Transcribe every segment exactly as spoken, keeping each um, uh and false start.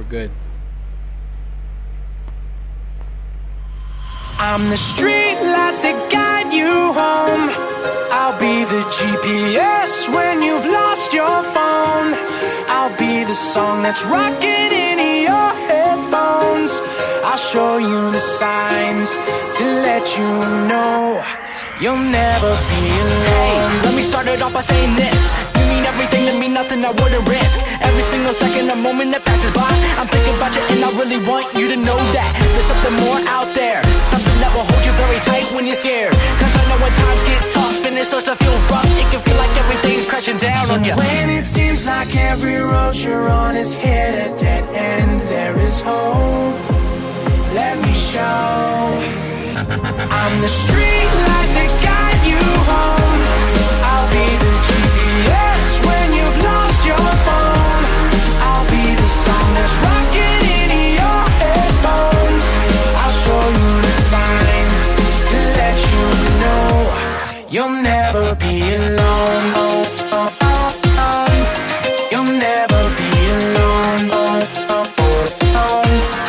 good. I'm the street lights that guide you home. I'll be the G P S when you've lost your phone. I'll be the song that's rocking in your headphones. I'll show you the signs to let you know you'll never be alone. Let me start it off by saying this: you mean everything to me, nothing I wouldn't risk. Every single second, a moment that passes by, I'm thinking about you and I really want you to know that there's something more out there, something that will hold you very tight when you're scared. Cause I know when times get tough and it starts to feel rough, it can feel like everything's crashing down so on you. When it seems like every road you're on is hit a dead end, there is hope. Let me show. I'm the street lights that guide you home. I'll be the G P S when you've lost your phone. I'll be the song that's rocking in your headphones. I'll show you the signs to let you know you'll never be alone. Oh, oh, oh, oh. You'll never be alone. Oh, oh, oh, oh.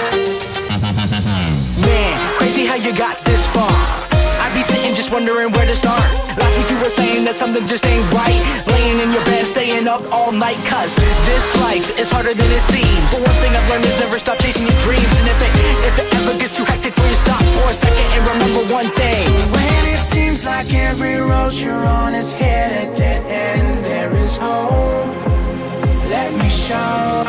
Man, crazy how you got this far. I'd be sitting just wondering where to start. Last week you were saying that something just ain't right, laying in your bed, staying up all night. Cause this life is harder than it seems, but one thing I've learned is never stop chasing your dreams. And if it, if it ever gets too hectic for you, stop for a second and remember one thing. When it seems like every road you're on is hit a dead end, there is hope. Let me show.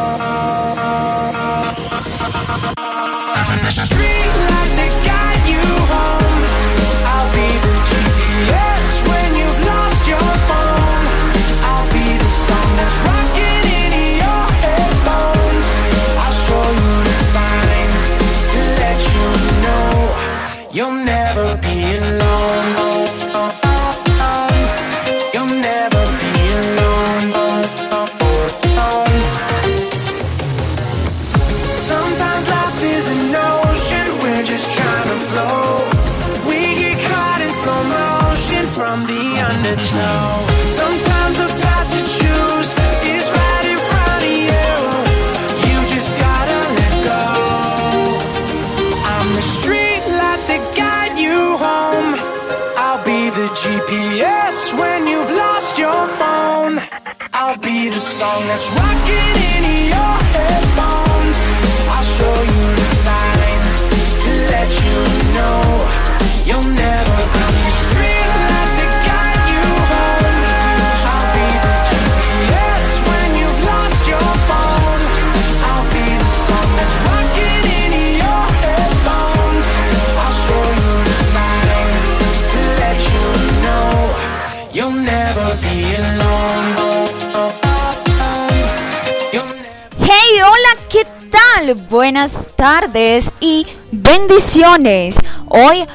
The street lights that guide you home. I'll be the G P S when you've lost your phone. I'll be the song that's rocking in your headphones. I'll show you the signs to let you know you'll never be alone. Oh, oh, oh, oh. You'll never be alone. Oh, oh, oh, oh. Sometimes life is an ocean, we're just trying to float. We get caught in slow motion from the undertow. Sometimes the path to choose is right in front of you. You just gotta let go. I'm the street lights that guide you home. I'll be the G P S when you've lost your phone. I'll be the song that's rocking in your headphones. I'll show you the signs to let you know you'll never be. The street lights that guide you home. I'll be the G P S when you've lost your phone. I'll be the song that's rocking in your headphones. I'll show you the signs to let you know you'll never be alone. Oh, oh, oh, oh. You'll never. Hey, hola, ¿qué tal? Buenas tardes y bendiciones. Hoy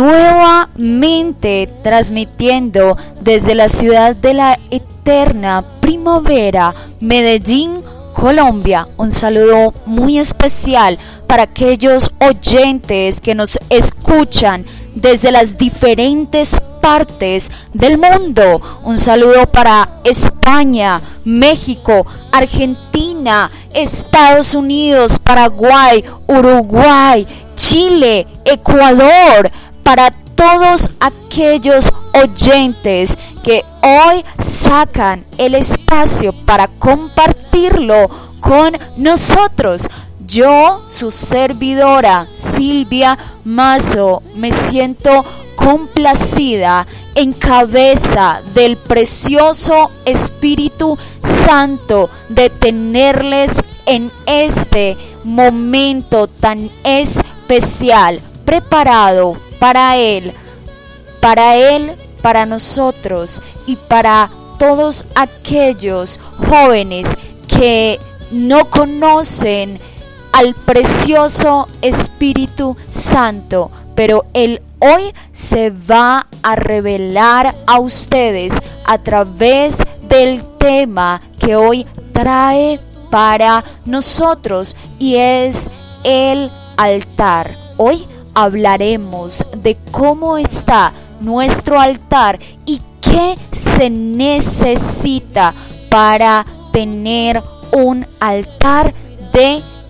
nuevamente transmitiendo desde la ciudad de la eterna primavera, Medellín, Colombia. Un saludo muy especial para aquellos oyentes que nos escuchan desde las diferentes partes del mundo. Un saludo para España, México, Argentina, Estados Unidos, Paraguay, Uruguay, Chile, Ecuador, para todos aquellos oyentes que hoy sacan el espacio para compartirlo con nosotros. Yo, su servidora Silvia Mazo, me siento complacida en cabeza del precioso Espíritu Santo de tenerles en este momento tan especial, preparado para Él, para Él, para nosotros y para todos aquellos jóvenes que no conocen al precioso Espíritu Santo, pero Él hoy se va a revelar a ustedes a través del tema que hoy trae para nosotros, y es el altar. Hoy hablaremos de cómo está nuestro altar y qué se necesita para tener un altar de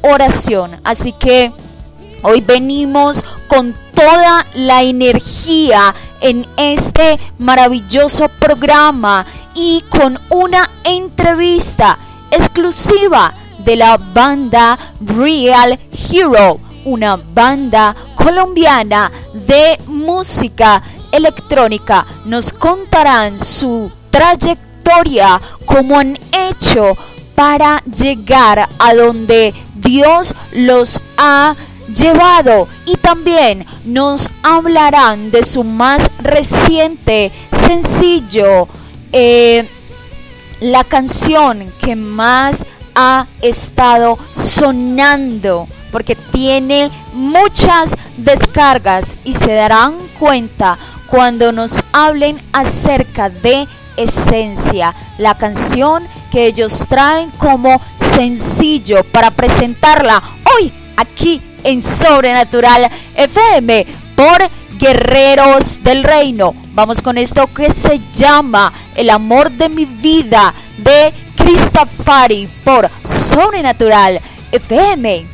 oración. Así que hoy venimos con toda la energía en este maravilloso programa y con una entrevista exclusiva de la banda Real Hero, una banda colombiana de música electrónica. Nos contarán su trayectoria, cómo han hecho para llegar a donde Dios los ha llevado, y también nos hablarán de su más reciente sencillo, eh, la canción que más ha estado sonando, porque tiene muchas descargas, y se darán cuenta cuando nos hablen acerca de Esencia, la canción que ellos traen como sencillo para presentarla hoy aquí en Sobrenatural F M por Guerreros del Reino. Vamos con esto que se llama El amor de mi vida de Cristofari por Sobrenatural F M.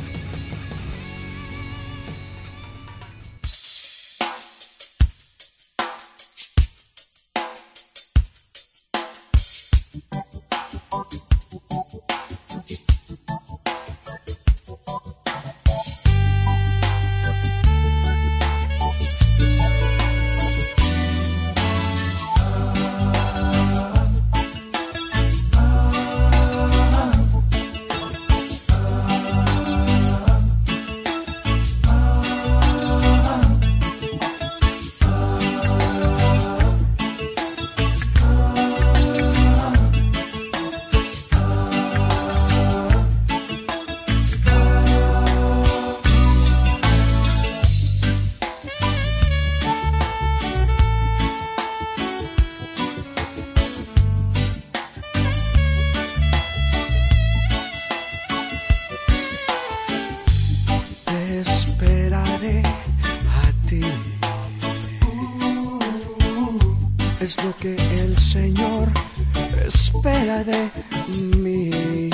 Es lo que el Señor espera de mí.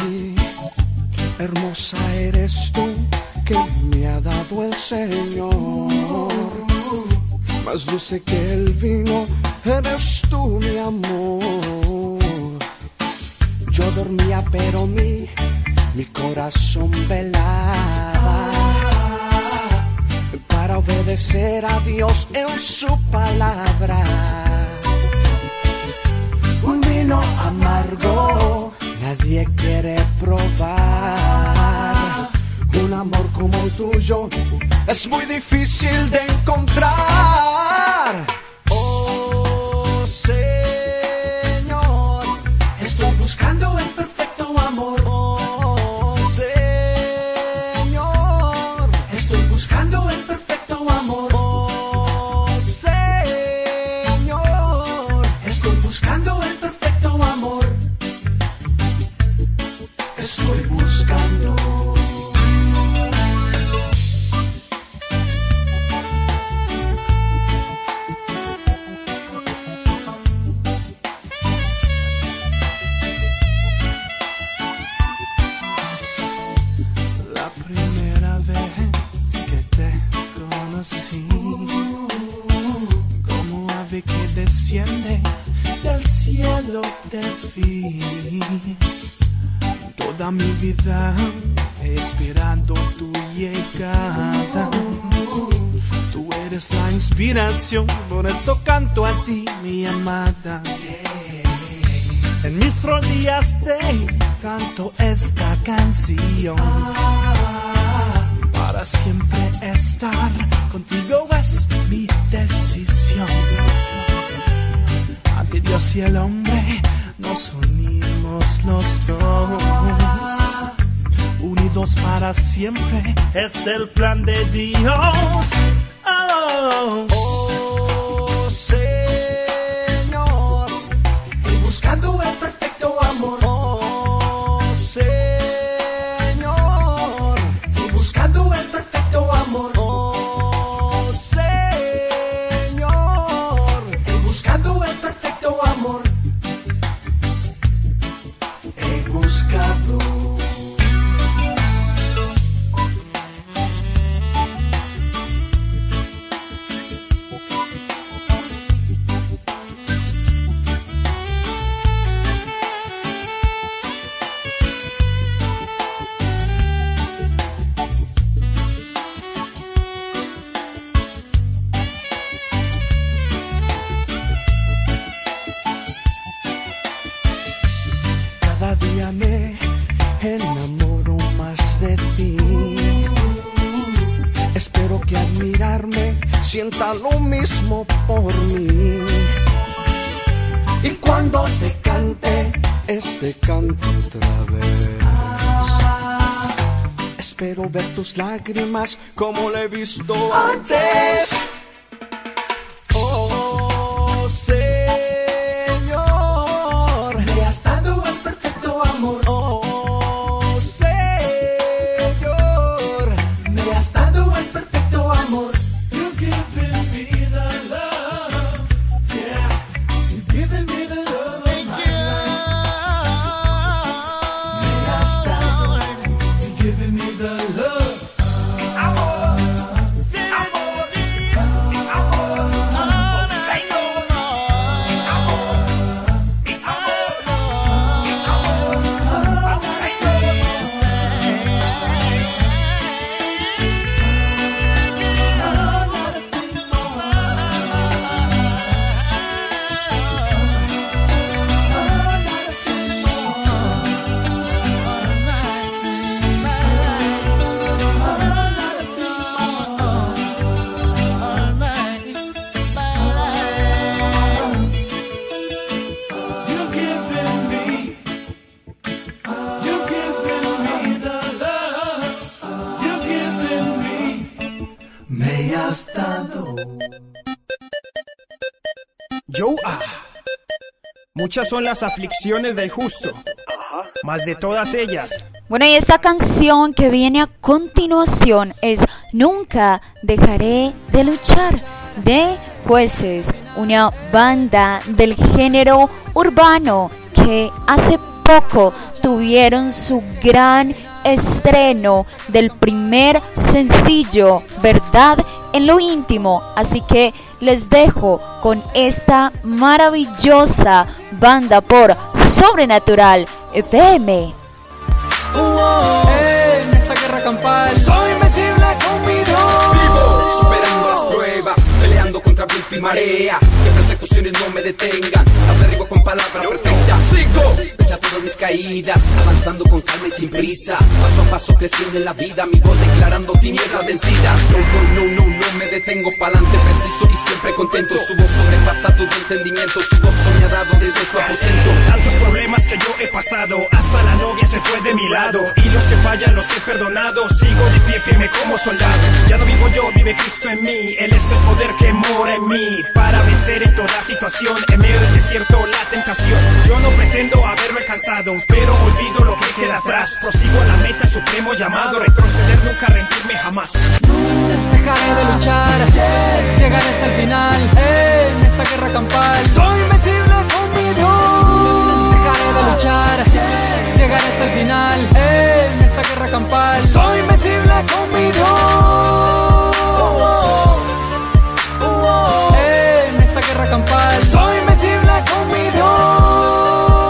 Hermosa eres tú que me ha dado el Señor. Más dulce que el vino eres tú, mi amor. Yo dormía pero mi, mi corazón velaba para obedecer a Dios en su palabra. Un vino amargo nadie quiere probar. Un amor como el tuyo es muy difícil de encontrar. Oh Señor, estoy buscando el perfecto amor. Oh Señor, estoy buscando el perfecto amor. Oh Señor, estoy buscando el perfecto amor. Estoy buscando. La primera vez que te conocí, como ave que desciende del cielo te vi. Toda mi vida he esperado tu llegada. Tú eres la inspiración, por eso canto a ti, mi amada. En mis rodillas te canto esta canción. Para siempre estar contigo es mi decisión. Ante Dios y el hombre nos unimos los dos. Unidos para siempre es el plan de Dios. Oh, oh Señor, estoy buscando el perfecto amor. Oh Señor, estoy buscando el perfecto amor. Oh Señor, estoy buscando el perfecto amor. He buscado. sienta lo mismo por mí. Y cuando te cante este canto otra vez, espero ver tus lágrimas como lo he visto antes. Oh, Señor, me has dado el perfecto amor. Oh, Señor, me has dado el perfecto amor. You've given me the love, yeah. You've given me the love of my life. Me has dado, you've given me the love. Yo, ah, muchas son las aflicciones del justo, más de todas ellas. Bueno, y esta canción que viene a continuación es Nunca Dejaré de Luchar, de Jueces, una banda del género urbano que hace poco tuvieron su gran estreno del primer sencillo, Verdad en lo Íntimo. Así que les dejo con esta maravillosa banda por Sobrenatural F M. Uh, oh, eh, en esta guerra campal soy invencible con mi Dios. Vivo superando las pruebas, peleando contra viento y marea. Que persecuciones no me detengan, las derribo con palabras perfectas. Sigo, pese a todas mis caídas, avanzando con calma y sin prisa. Paso a paso creciendo en la vida, mi voz declarando tinieblas vencidas. No, no, no, no, no me detengo, pa'lante preciso y siempre contento. Su voz sobrepasa todo entendimiento, su voz soñadado desde su aposento. Tantos problemas que yo he pasado, hasta la novia se fue de mi lado. Y los que fallan los he perdonado, sigo de pie firme como soldado. Ya no vivo yo, vive Cristo en mí, Él es el poder que mora en mí, para vencer en toda situación, en medio del desierto la tentación. Yo no pretendo haberme cansado, pero olvido lo que queda atrás. Prosigo a la meta, supremo llamado, retroceder nunca, rendirme jamás. Dejaré de luchar, llegaré hasta el final, eh, en esta guerra campal soy invencible con mi Dios. Dejaré de luchar, llegaré hasta el final, eh, en esta guerra campal soy invencible con mi Dios. Eh, en esta guerra campal soy invencible con mi Dios.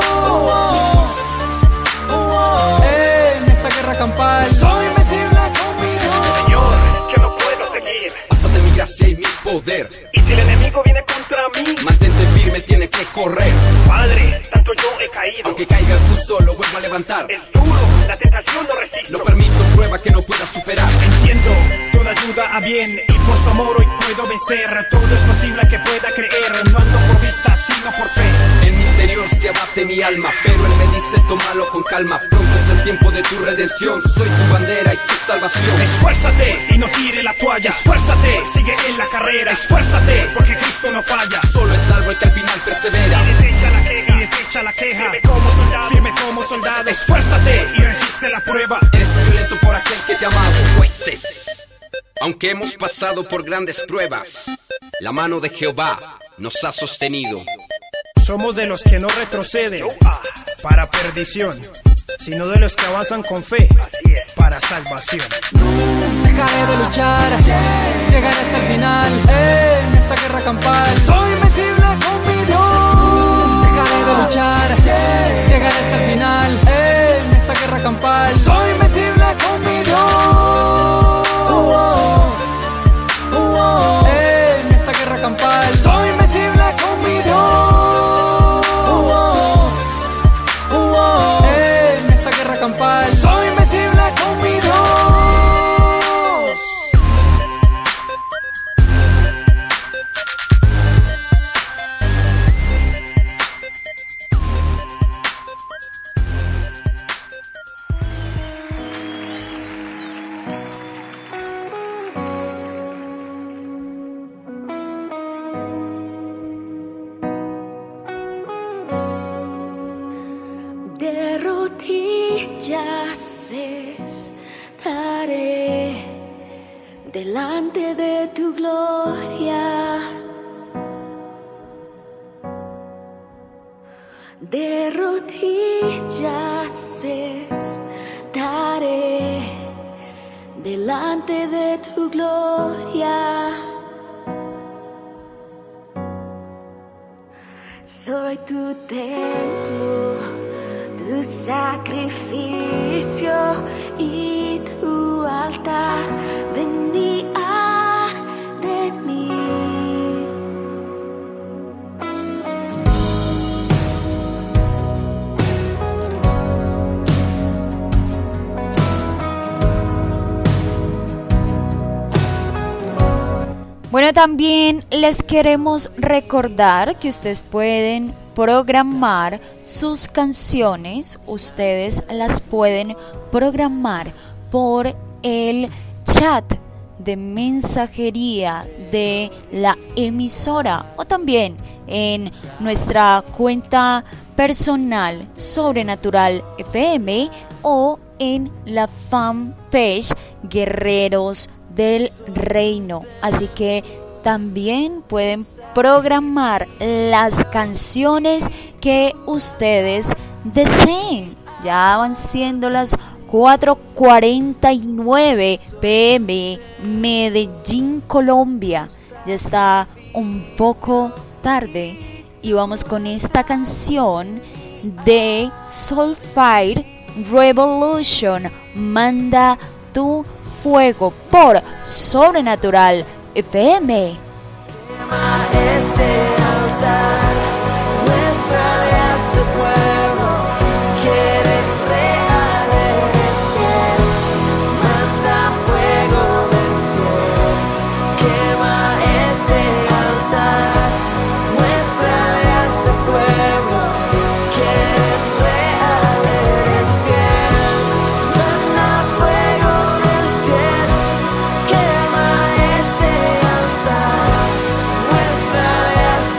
Eh, en esta guerra campal soy invencible con mi Dios. Señor, que no puedo seguir, pásate mi gracia y mi poder. y si el enemigo viene contra mí, Mantente firme, tiene que correr. Padre, tanto yo he caído, Aunque caiga el justo, lo vuelvo a levantar. es duro, la tentación no resisto. No permito prueba que no pueda superar. Entiendo, toda ayuda a bien, y por su amor hoy puedo vencer. Todo es posible que pueda creer, no ando por vista sino por fe. En mi interior se abate mi alma, pero Él me dice tómalo con calma. Pronto es el tiempo de tu redención, soy tu bandera y tu salvación. Esfuérzate y no tire la toalla, esfuérzate, sigue en la carrera, esfuérzate, porque Cristo no falla. Solo es salvo el que al final persevera. Y desecha la queja, y desecha la queja. Firme como soldado, firme como soldado. Esfuérzate y resiste la prueba. Eres violento por aquel que te ha amado. Jueces, aunque hemos pasado por grandes pruebas, la mano de Jehová nos ha sostenido. Somos de los que no retroceden para perdición, sino de los que avanzan con fe para salvación. Dejaré de luchar, llegaré hasta el final, eh, en esta guerra campal soy invencible con mi Dios. Dejaré de luchar, llegaré hasta el final, eh, en esta guerra campal soy invencible con mi Dios. Eh, en esta guerra campal soy invencible con mi Dios. Eh, en esta guerra campal soy invencible con mi Dios. delante de tu gloria. De rodillas estaré delante de tu gloria. Soy tu templo, tu sacrificio y tu altar. Venía de mí. Bueno, también les queremos recordar que ustedes pueden programar sus canciones, ustedes las pueden programar por el chat de mensajería de la emisora o también en nuestra cuenta personal Sobrenatural F M o en la fanpage Guerreros del Reino. Así que también pueden programar las canciones que ustedes deseen. Ya van siendo las cuatro cuarenta y nueve p m Medellín, Colombia. Ya está un poco tarde y vamos con esta canción de Soulfire Revolution, Manda tu fuego, por Sobrenatural F M. Quema este altar, muéstrale a este pueblo que eres real, eres fiel. Manda fuego del cielo, quema este altar, muéstrale a este pueblo que eres real, eres fiel. Manda fuego del cielo, quema este altar, muéstrale a este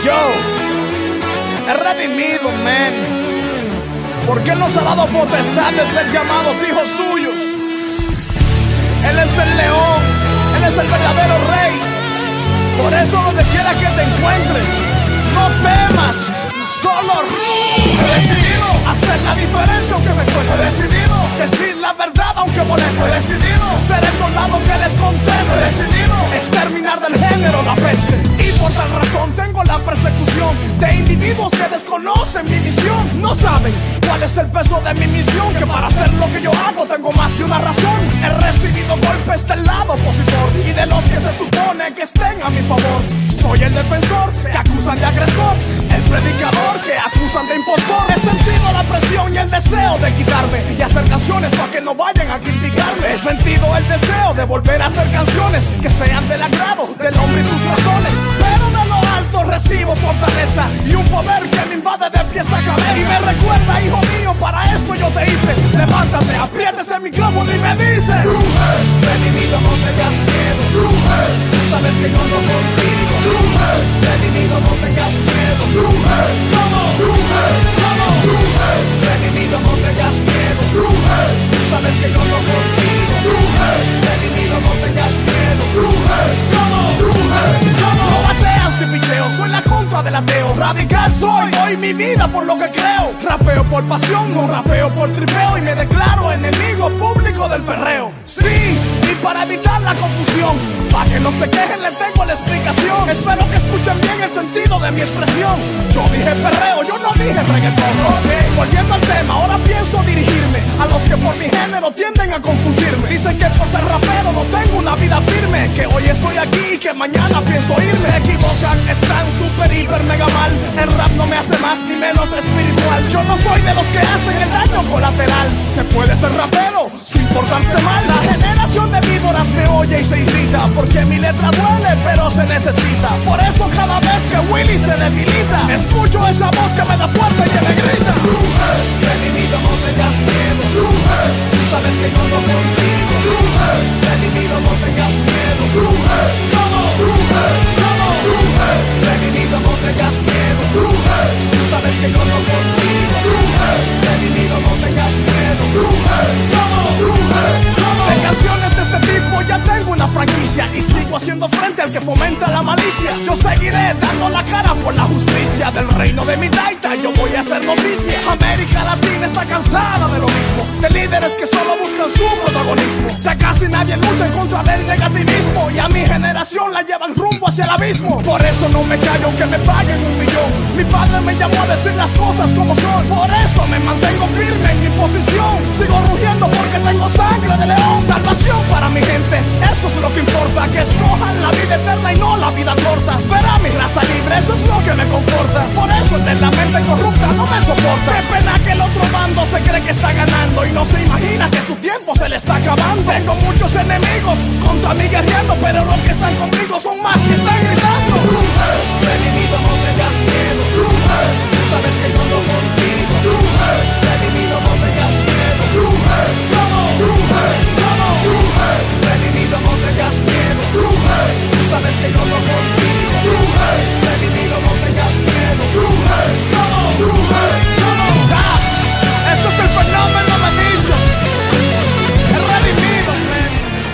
Yo, he redimido, men, porque Él nos ha dado potestad de ser llamados hijos suyos. Él es el león, Él es el verdadero rey. Por eso donde quiera que te encuentres, no temas, solo ruge. He decidido hacer la diferencia aunque me cueste. He decidido decir la verdad aunque moleste. He decidido ser el soldado que les conteste. He decidido exterminar del género la peste. Y por tal razón tengo la persecución de individuos que desconocen mi misión. No saben cuál es el peso de mi misión, que para hacer lo que yo hago tengo más de una razón. He recibido golpes del lado opositor y de los que se supone que estén a mi favor. Soy el defensor que acusan de agresor, el predicador que acusan de impostor. He sentido la presión y el deseo de quitarme y hacer canciones para que no vayan a criticarme. He sentido el deseo de volver a hacer canciones que sean del agrado del hombre y sus razones. Pero de lo alto recibo fortaleza y un poder que me invade de pies a cabeza. Y me recuerda, hijo mío, para esto yo te hice. Levántate, aprieta ese micrófono y me dice: Ruge, redimido, no tengas miedo. Ruge, tú sabes que yo ando contigo. Ruge, redimido, no tengas miedo. Ruge, ¿cómo? Ruge, ¿cómo? Ruge, redimido, no tengas miedo. Ruge, tú sabes que yo ando contigo. Ruge, redimido, no tengas miedo. Ruge, ¿cómo? Ruge, ¿cómo? No bateas y picheo, soy la contra del ateo. Radical soy, doy mi vida por lo que creo. Rapeo por pasión, no rapeo por tripeo. Y me declaro enemigo público del perreo. Sí, y para evitar la confusión, para que no se quejen les tengo la explicación. Espero que escuchen bien el sentido de mi expresión. Yo dije perreo, yo no dije reggaetón. Ok, volviendo al tema, ahora pienso dirigirme a los que por mi género tienden a confundirme. Dicen que por ser rapero no tengo una vida firme, que hoy estoy aquí y que mañana pienso irme. Se equivocan, están súper, hiper, mega mal. El rap no me hace más ni menos espiritual. Yo no soy de los que hacen el daño colateral. Se puede ser rapero sin portarse mal. La generación de víboras me oye y se irrita, porque mi letra duele pero se necesita. Por eso cada vez que Willy se debilita, escucho esa voz que me da fuerza y que me grita: Ruge, redimido, no tengas miedo. Ruge, tú sabes que yo ando contigo. Ruge, redimido, no tengas miedo. Ruge, ¿cómo? Ruge, ¿cómo? Ruge, redimido, no tengas miedo. Ruge, tú sabes que yo ando contigo. Ruge, redimido, no tengas miedo. Ruge, ¿cómo? Ruge, ¿cómo? De canciones de este tipo ya tengo una franquicia y sigo haciendo frente al que fomenta la malicia. Yo seguiré dando la cara por la justicia del reino de mi taita. Yo voy a hacer noticia. América Latina está cansada de lo mismo, de líderes que solo buscan su protagonismo. Ya casi nadie lucha en contra del negativismo y a mi generación la llevan rumbo hacia el abismo. Por eso no me callo aunque me paguen un millón. Mi padre me llamó a decir las cosas como son. Por eso me mantengo firme en mi posición. Sigo rugiendo porque tengo sangre de león. Salvación para mi gente, eso es lo que importa. Que escojan la vida eterna y no la vida corta. Verá mi raza libre, eso es lo que me conforta. Por eso el de la mente corrupta no me soporta. Qué pena que el otro bando se cree que está ganando y no se imagina que su tiempo se le está acabando. Tengo muchos enemigos contra mí guerreando, pero los que están conmigo son más y están gritando: Ruge, redimido, no tengas miedo. Ruge, tú sabes que yo ando contigo. Ruge, redimido, no tengas miedo. Ruge, ¿cómo? Ruge, ¿cómo? Ruge, redimido, no tengas miedo. Ruge, tú sabes que yo ando contigo. Ruge, redimido, no tengas miedo. Ruge, ¿cómo? Ruge, ¿cómo? Ah, esto es el fenómeno Medition. El redimido, man.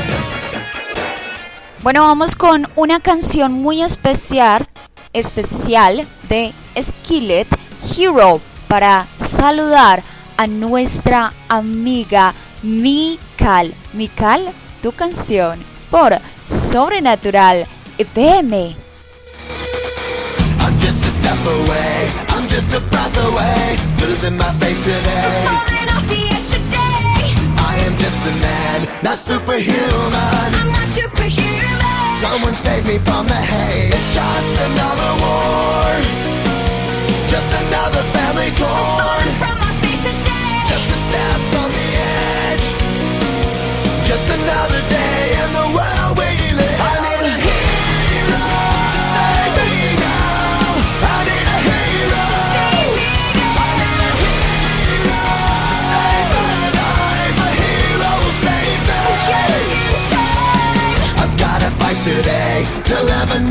Bueno, vamos con una canción muy especial, especial de Skillet, Hero, para saludar a nuestra amiga Mikal. Mikal, tu canción por Sobrenatural F M. I'm just a step away, I'm just a breath away, losing my faith today. Falling off the edge today. I am just a man, not superhuman. I'm not superhuman. Someone save me from the hate. It's just another war, just another family torn. Falling from my feet today. Just a step on the edge, just another day in the world we live. I need a hero to save me now. I need a hero. Save me now. I need a hero to save my life. A hero will save me. Just in time. I've gotta fight today to live another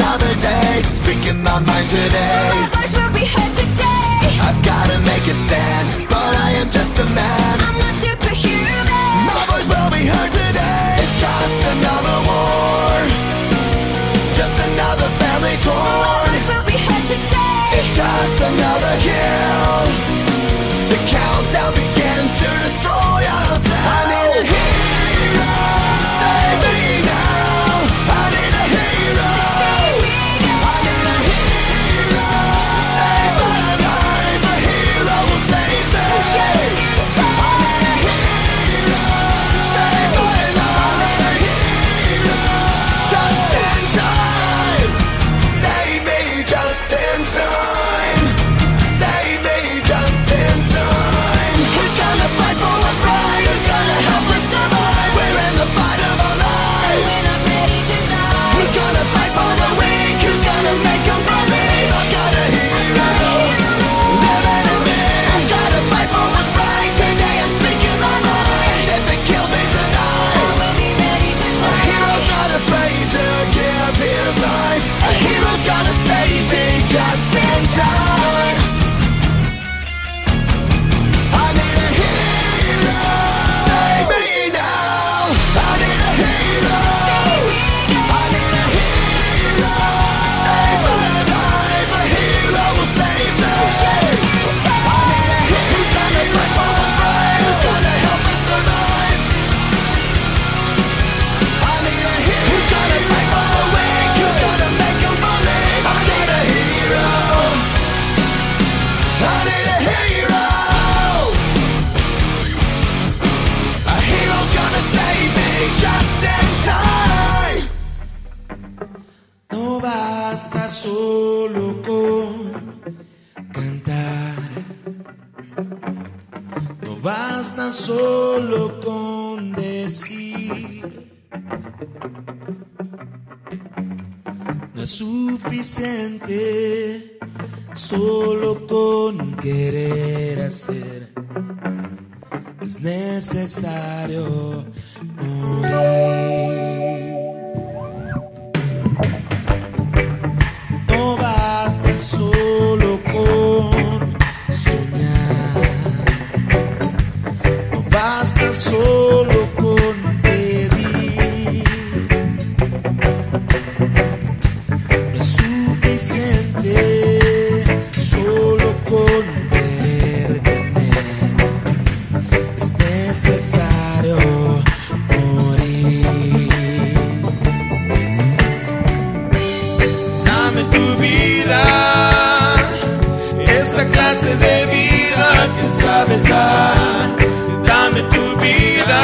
another day, speaking my mind today. My voice will be heard today. I've gotta make a stand, but I am just a man. I'm not superhuman. My voice will be heard today. It's just another war, just another family My torn. voice will be heard today. It's just another kill. The countdown begins to destroy ourselves. I need a hero to save me now. I need a hero. I need a hero to save my life. A hero will save me. I need a hero to save my life. I need a hero just in time. Save me just in time. Save me just in time. Who's gonna fight for what's right? Who's gonna help us survive? We're in the fight of our lives. We're not ready to die. Who's gonna fight for the weak? Who's gonna make them believe? I've got a hero living in me. I've gotta fight for what's right. Today I'm speaking my mind. If it kills me tonight, I will be ready to a die. hero's not afraid to give his life. A hero's gonna save me just in time. I need a hero to save me now. I need a hero. I need a hero to save my life. A hero will save me. I need a hero. Who's gonna fight for what's right? Who's gonna help us survive? I need a hero. Who's gonna fight for the weak? Who's gonna make them believe? I need a hero. I need a hero. A hero's gonna save me just in time. No basta solo con cantar, no basta solo con decir, no es suficiente solo con querer hacer, es necesario morir. No basta solo con soñar, no basta solo con pedir, no es suficiente solo con querer tener, es necesario morir. Dame tu vida, esa clase de vida que sabes dar. Dame tu vida,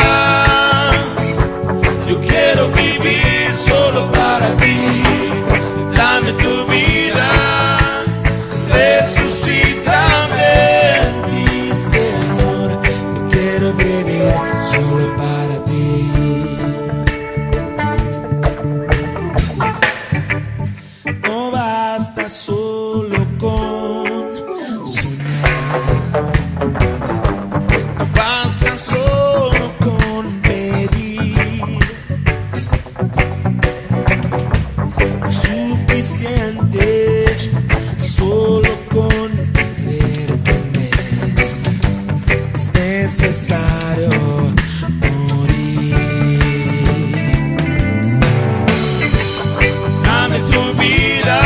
yo quiero vivir solo para ti. Dame tu vida, resucítame en ti, Señor. Yo quiero vivir solo para ti. No basta solo con soñar, no basta solo con pedir, no es suficiente solo con querer tener, es necesario morir. Dame tu vida,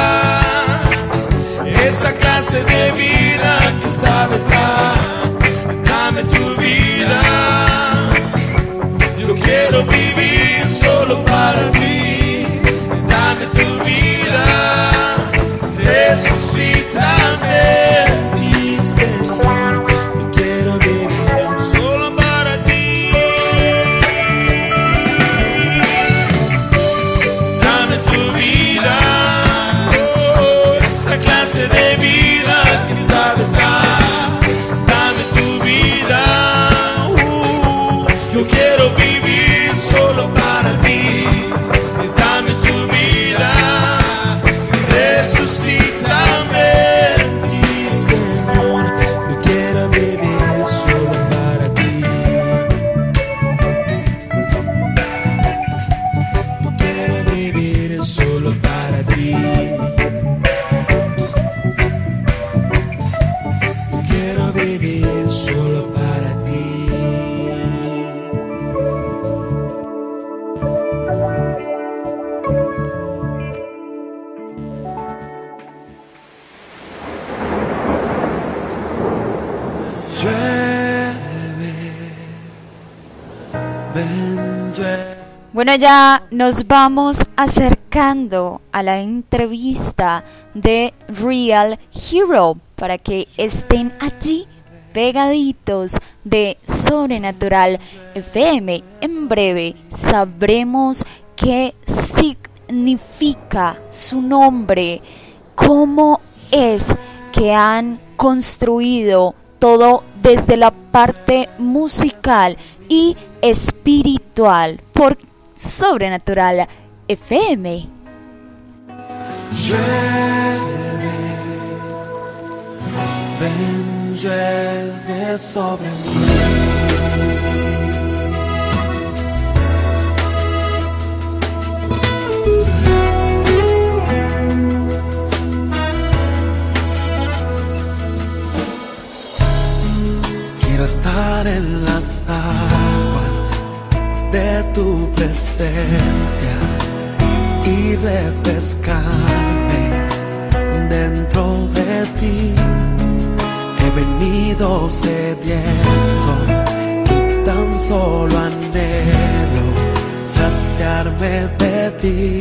esa clase de vida que sabes dar. Dame tu vida, yo quiero vivir solo para ti. Dame tu vida, resucítame en ti, Señor. Yo quiero vivir solo para ti. Dame tu vida, oh, esa clase de vida que sabes dar. Bueno, ya nos vamos acercando a la entrevista de Real Hero para que estén allí pegaditos de Sobrenatural F M. En breve sabremos qué significa su nombre, cómo es que han construido todo desde la parte musical y espiritual por Sobrenatural F M. Llueve, ven, llueve sobre mí. Quiero estar en las aguas de tu presencia y refrescarme dentro de ti. He venido sediento y tan solo anhelo saciarme de ti.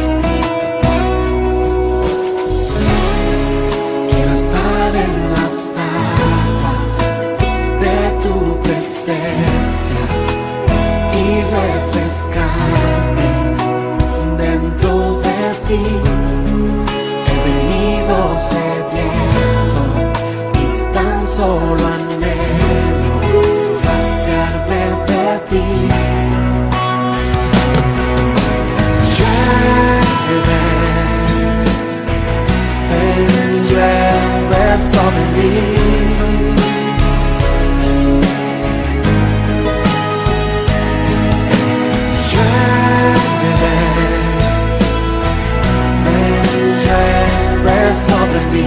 Quiero estar en las aguas de tu presencia y refrescarme dentro de ti. He venido sediento y tan solo anhelo saciarme de ti. Llueve, ven, llueve sobre mí. Sobre mí,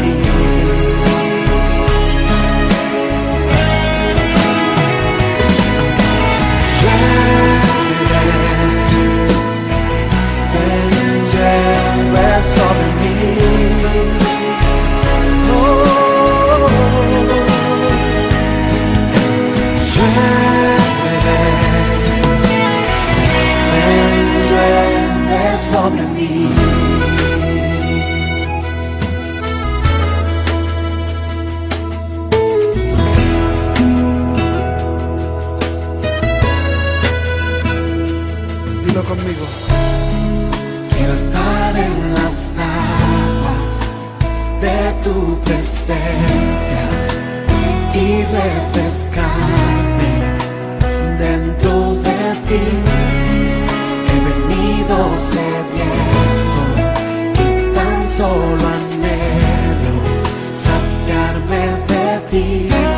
llueve, ven, llueve sobre mí. Oh, llueve, ven, llueve sobre mí. Conmigo. Quiero estar en las aguas de tu presencia y refrescarme dentro de ti. He venido sediento y tan solo anhelo saciarme de ti.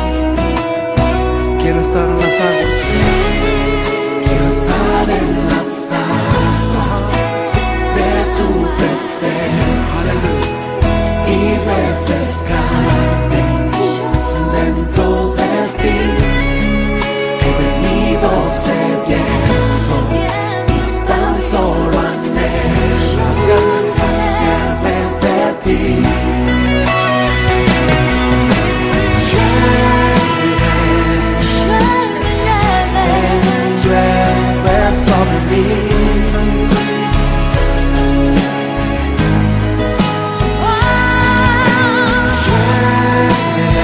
Quiero estar en las aguas. Quiero estar en las aguas de tu presencia y refrescarme dentro de ti. He venido sediento y tan solo anhelo saciarme de ti. Sobre mí, llueve,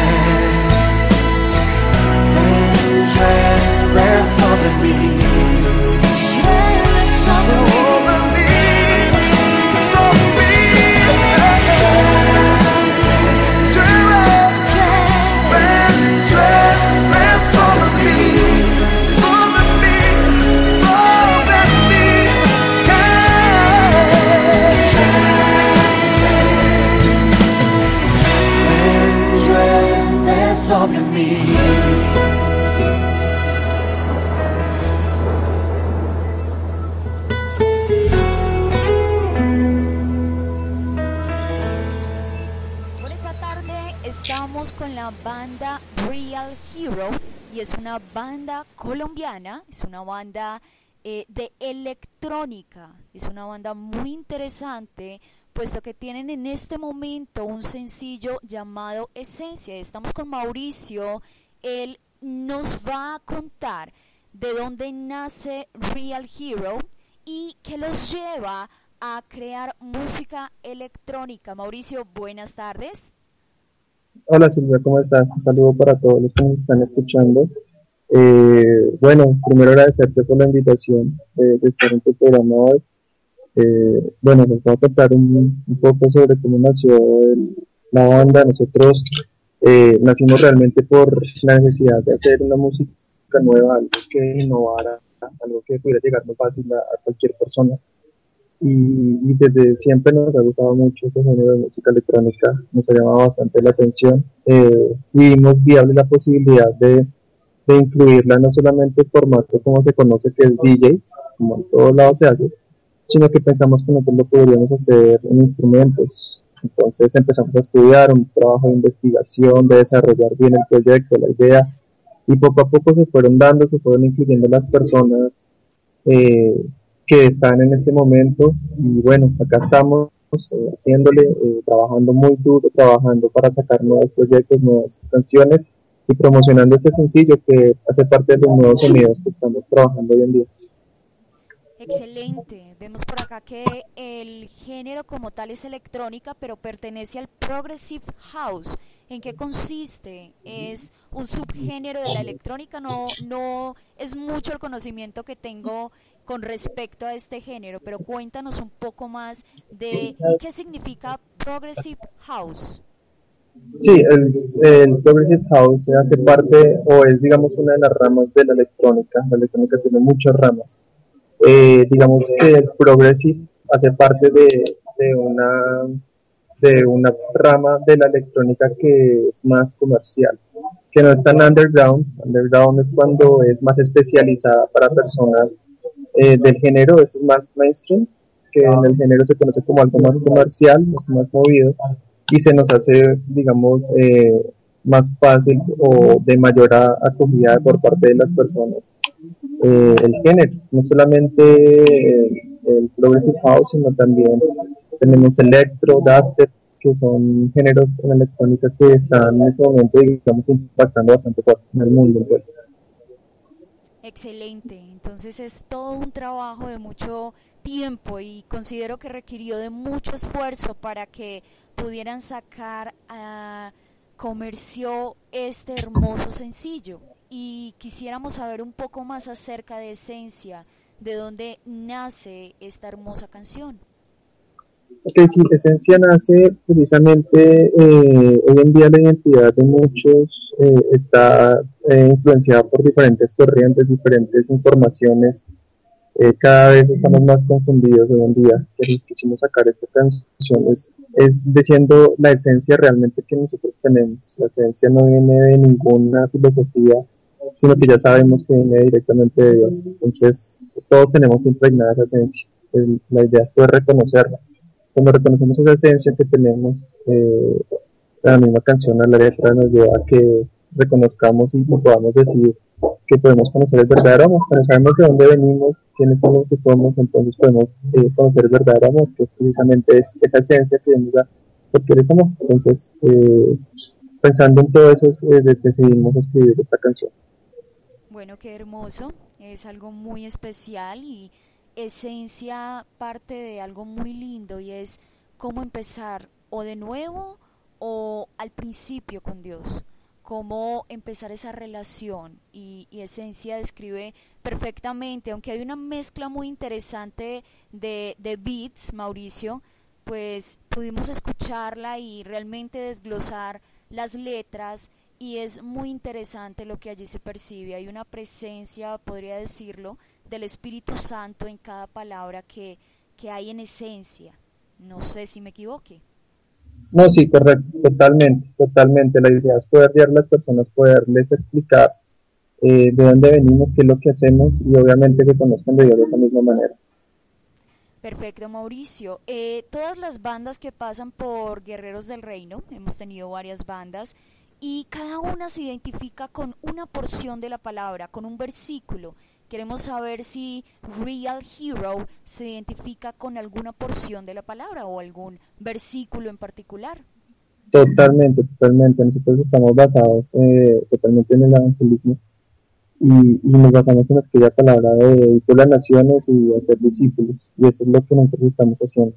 llueve sobre mí, llueve sobre mí, sobre mí, llueve, llueve sobre mí. Sobre mí. Por esta tarde estamos con la banda Real Hero y es una banda colombiana, es una banda eh, de electrónica, es una banda muy interesante, puesto que tienen en este momento un sencillo llamado Esencia. Estamos con Mauricio, él nos va a contar de dónde nace Real Hero y que los lleva a crear música electrónica. Mauricio, buenas tardes. Hola Silvia, ¿cómo estás? Un saludo para todos los que nos están escuchando. Eh, bueno, primero agradecerte por la invitación de, de estar en tu programa hoy. Eh, bueno, les voy a contar un, un poco sobre cómo nació el, la banda. Nosotros eh, nacimos realmente por la necesidad de hacer una música nueva, algo que innovara, algo que pudiera llegar muy fácil a, a cualquier persona. Y, y desde siempre nos ha gustado mucho este género de música electrónica, nos ha llamado bastante la atención eh, y vimos viable la posibilidad de, de incluirla no solamente en formato como se conoce que es D J, como en todos lados se hace, sino que pensamos que nosotros lo podríamos hacer en instrumentos. Entonces empezamos a estudiar un trabajo de investigación, de desarrollar bien el proyecto, la idea, y poco a poco se fueron dando, se fueron incluyendo las personas eh, que están en este momento, y bueno, acá estamos eh, haciéndole, eh, trabajando muy duro, trabajando para sacar nuevos proyectos, nuevas canciones y promocionando este sencillo que hace parte de los nuevos sonidos que estamos trabajando hoy en día. Excelente. Vemos por acá que el género como tal es electrónica, pero pertenece al Progressive House. ¿En qué consiste? ¿Es un subgénero de la electrónica? No, no es mucho el conocimiento que tengo con respecto a este género, pero cuéntanos un poco más de qué significa Progressive House. Sí, el, el Progressive House hace parte, o es digamos una de las ramas de la electrónica. La electrónica tiene muchas ramas. Eh, digamos que el Progressive hace parte de, de una de una rama de la electrónica que es más comercial, que no es tan underground. Underground es cuando es más especializada para personas eh, del género, es más mainstream, que en el género se conoce como algo más comercial, es más movido, y se nos hace, digamos, eh, más fácil o de mayor a, acogida por parte de las personas. Eh, el género, no solamente el, el Progressive House, sino también tenemos electro, dubstep, que son géneros en electrónica que están en este momento, digamos, impactando bastante fuerte en el mundo entero. Excelente, entonces es todo un trabajo de mucho tiempo y considero que requirió de mucho esfuerzo para que pudieran sacar a comercio este hermoso sencillo. Y quisiéramos saber un poco más acerca de Esencia, de dónde nace esta hermosa canción. Ok, sí, Esencia nace precisamente, eh, hoy en día la identidad de muchos eh, está eh, influenciada por diferentes corrientes, diferentes informaciones. Eh, cada vez estamos más confundidos hoy en día. Quisimos sacar esta canción, es, es diciendo la esencia realmente que nosotros tenemos. La esencia no viene de ninguna filosofía, sino que ya sabemos que viene directamente de Dios. Entonces, todos tenemos impregnada esa esencia. El, la idea es poder reconocerla. Cuando reconocemos esa esencia que tenemos, eh, la misma canción, a la letra, nos lleva a que reconozcamos y podamos decir que podemos conocer el verdadero amor. Cuando sabemos de dónde venimos, quiénes somos los que somos, entonces podemos eh, conocer el verdadero amor, que es precisamente es, esa esencia que nos da porque eres amor. Entonces, eh, pensando en todo eso, eh, decidimos escribir esta canción. Bueno, qué hermoso, es algo muy especial y Esencia parte de algo muy lindo, y es cómo empezar o de nuevo o al principio con Dios, cómo empezar esa relación, y, y Esencia describe perfectamente, aunque hay una mezcla muy interesante de, de beats, Mauricio, pues pudimos escucharla y realmente desglosar las letras, y es muy interesante lo que allí se percibe. Hay una presencia, podría decirlo, del Espíritu Santo en cada palabra que, que hay en Esencia. No sé si me equivoqué. No, sí, correcto, totalmente, totalmente. La idea es poder guiar a las personas, poderles explicar eh, de dónde venimos, qué es lo que hacemos, y obviamente que conozcan de Dios de esa misma manera. Perfecto, Mauricio. Eh, todas las bandas que pasan por Guerreros del Reino, hemos tenido varias bandas, y cada una se identifica con una porción de la palabra, con un versículo. Queremos saber si Real Hero se identifica con alguna porción de la palabra o algún versículo en particular. Totalmente, totalmente. Nosotros estamos basados eh, totalmente en el evangelismo, y, y nos basamos en aquella palabra de ir por las naciones y hacer discípulos, y eso es lo que nosotros estamos haciendo.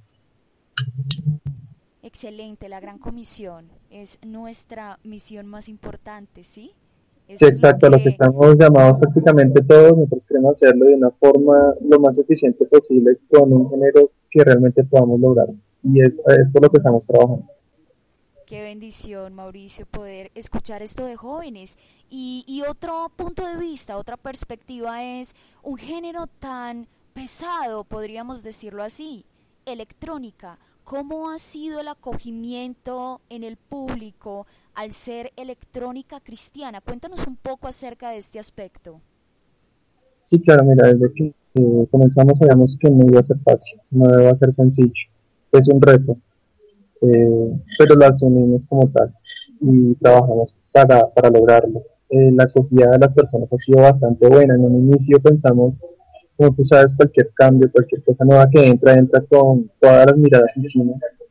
Excelente, la gran comisión es nuestra misión más importante, ¿sí? Eso Sí, es lo exacto, a lo que que estamos llamados prácticamente todos, nosotros queremos hacerlo de una forma lo más eficiente posible con un género que realmente podamos lograr, y es, es por lo que estamos trabajando. Qué bendición, Mauricio, poder escuchar esto de jóvenes. Y, y otro punto de vista, otra perspectiva es un género tan pesado, podríamos decirlo así, electrónica. ¿Cómo ha sido el acogimiento en el público al ser electrónica cristiana? Cuéntanos un poco acerca de este aspecto. Sí, claro, mira, desde que eh, comenzamos sabíamos que no iba a ser fácil, no iba a ser sencillo, es un reto, eh, pero lo asumimos como tal y trabajamos para, para lograrlo. Eh, la acogida de las personas ha sido bastante buena. En un inicio pensamos, como tú sabes, cualquier cambio, cualquier cosa nueva que entra, entra con todas las miradas encima.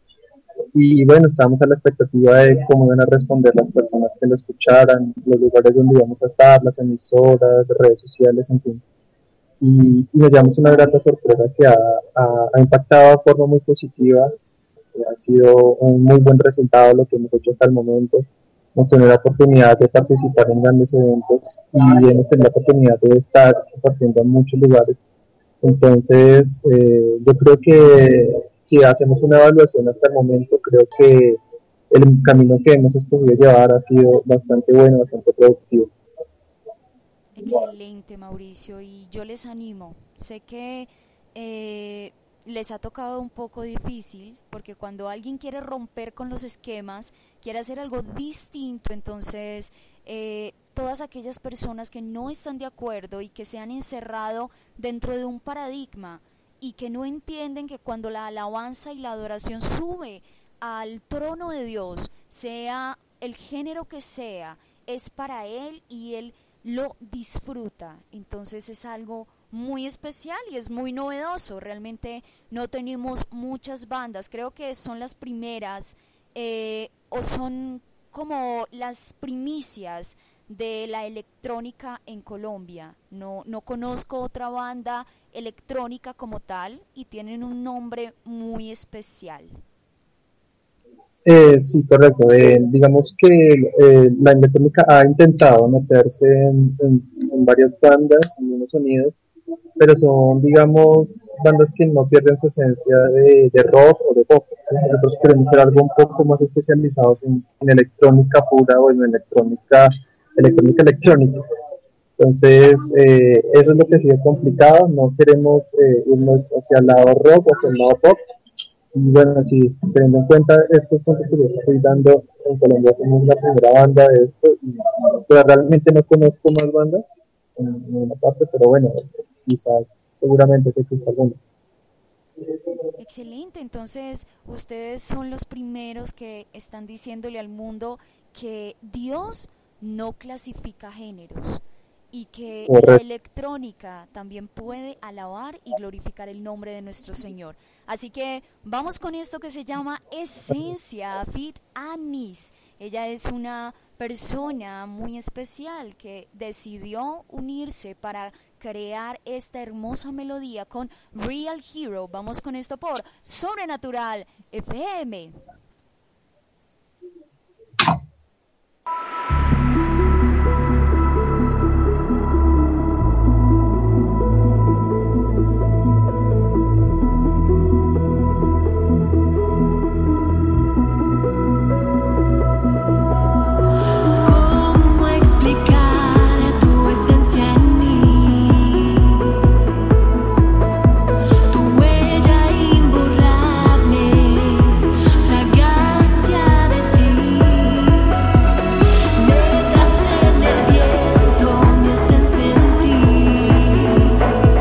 Y bueno, estábamos a la expectativa de cómo iban a responder las personas que lo escucharan, los lugares donde íbamos a estar, las emisoras, redes sociales, en fin. Y, y nos llevamos una grata sorpresa que ha, ha, ha impactado de forma muy positiva. Ha sido un muy buen resultado lo que hemos hecho hasta el momento. Hemos tenido la oportunidad de participar en grandes eventos y hemos tenido la oportunidad de estar compartiendo en muchos lugares. Entonces, eh, yo creo que si hacemos una evaluación hasta el momento, creo que el camino que hemos escogido llevar ha sido bastante bueno, bastante productivo. Excelente, Mauricio, y yo les animo. Sé que eh, les ha tocado un poco difícil, porque cuando alguien quiere romper con los esquemas, quiere hacer algo distinto, entonces eh, todas aquellas personas que no están de acuerdo y que se han encerrado dentro de un paradigma y que no entienden que cuando la alabanza y la adoración sube al trono de Dios, sea el género que sea, es para Él y Él lo disfruta. Entonces es algo muy especial y es muy novedoso. Realmente no tenemos muchas bandas, creo que son las primeras eh, o son como las primicias de la electrónica en Colombia. No, no conozco otra banda electrónica como tal y tienen un nombre muy especial. Eh, sí, correcto. Eh, digamos que eh, la electrónica ha intentado meterse en, en, en varias bandas, en unos sonidos, pero son, digamos, bandas que no pierden su esencia de, de rock o de pop, ¿sí? Nosotros queremos hacer algo un poco más especializados en, en electrónica pura o en electrónica, electrónica electrónica. Entonces, eh, eso es lo que ha sido complicado. No queremos eh, irnos hacia el lado rock o hacia el lado pop. Y bueno, sí, teniendo en cuenta estos puntos que yo estoy dando, en Colombia somos la primera banda de esto, y pero realmente no conozco más bandas en ninguna parte, pero bueno, quizás, seguramente se existe alguna. Excelente, entonces ustedes son los primeros que están diciéndole al mundo que Dios no clasifica géneros y que Correcto. La electrónica también puede alabar y glorificar el nombre de nuestro Señor. Así que vamos con esto que se llama Esencia Fit Anis. Ella es una persona muy especial que decidió unirse para crear esta hermosa melodía con Real Hero. Vamos con esto por Sobrenatural F M. ¿Cómo explicar tu esencia en mí? Tu huella imborrable, fragancia de ti. Letras en el viento me hacen sentir.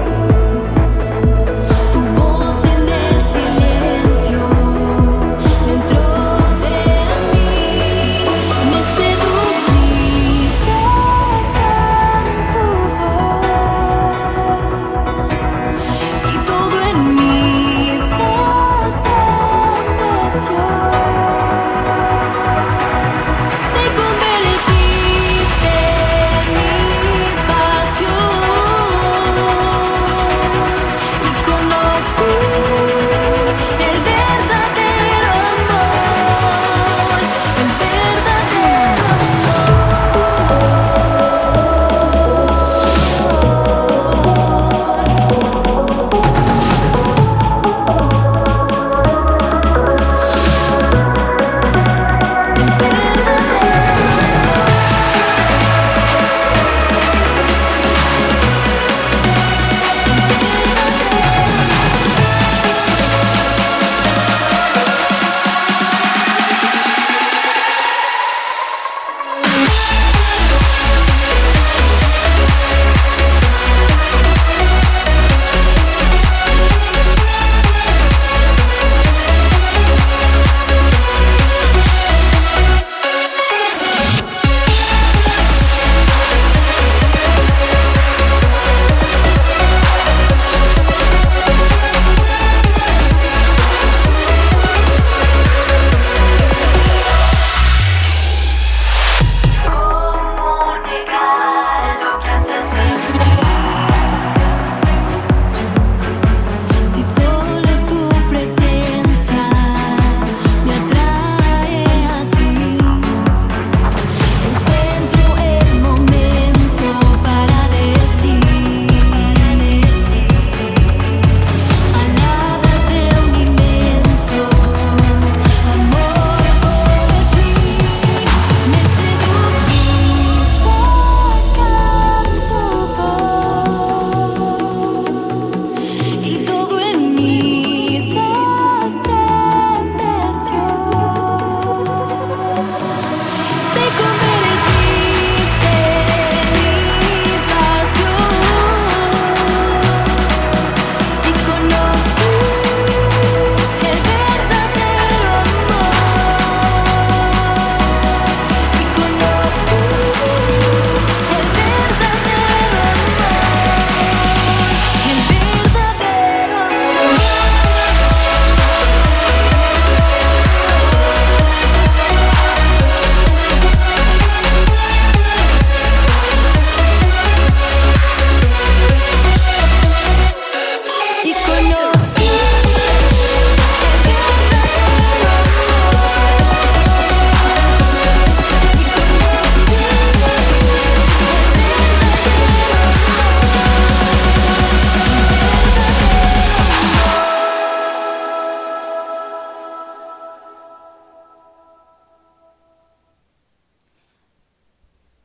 Tu voz en el silencio dentro de mí. Me sedujiste con tu voz y todo en mí se estremeció. Te convertiste en mi paz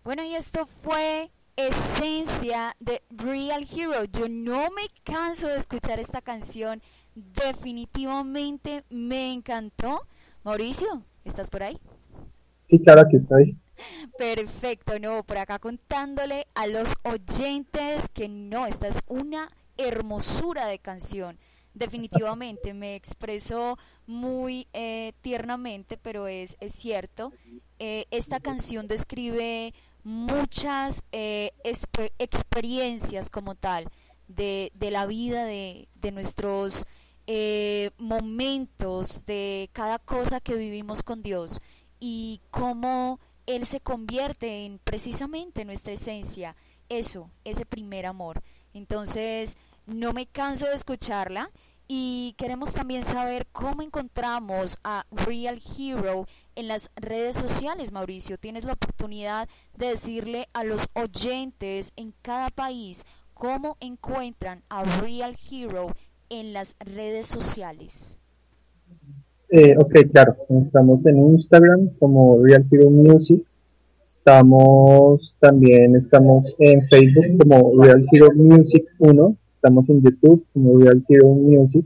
Bueno, y esto fue Esencia de Real Hero. Yo no me canso de escuchar esta canción. Definitivamente me encantó. Mauricio, ¿estás por ahí? Sí, claro, aquí estoy. Perfecto, no, por acá contándole a los oyentes que no, esta es una hermosura de canción. Definitivamente me expreso muy eh, tiernamente, pero es, es cierto. Eh, esta canción describe muchas eh, exper- experiencias como tal de, de la vida, de, de nuestros eh, momentos, de cada cosa que vivimos con Dios y cómo Él se convierte en precisamente nuestra esencia, eso, ese primer amor. Entonces, no me canso de escucharla y queremos también saber cómo encontramos a Real Hero en las redes sociales. Mauricio, tienes la oportunidad de decirle a los oyentes en cada país cómo encuentran a Real Hero en las redes sociales. Eh, ok, claro, estamos en Instagram como Real Hero Music, estamos también estamos en Facebook como Real Hero Music uno, estamos en YouTube como Real Hero Music.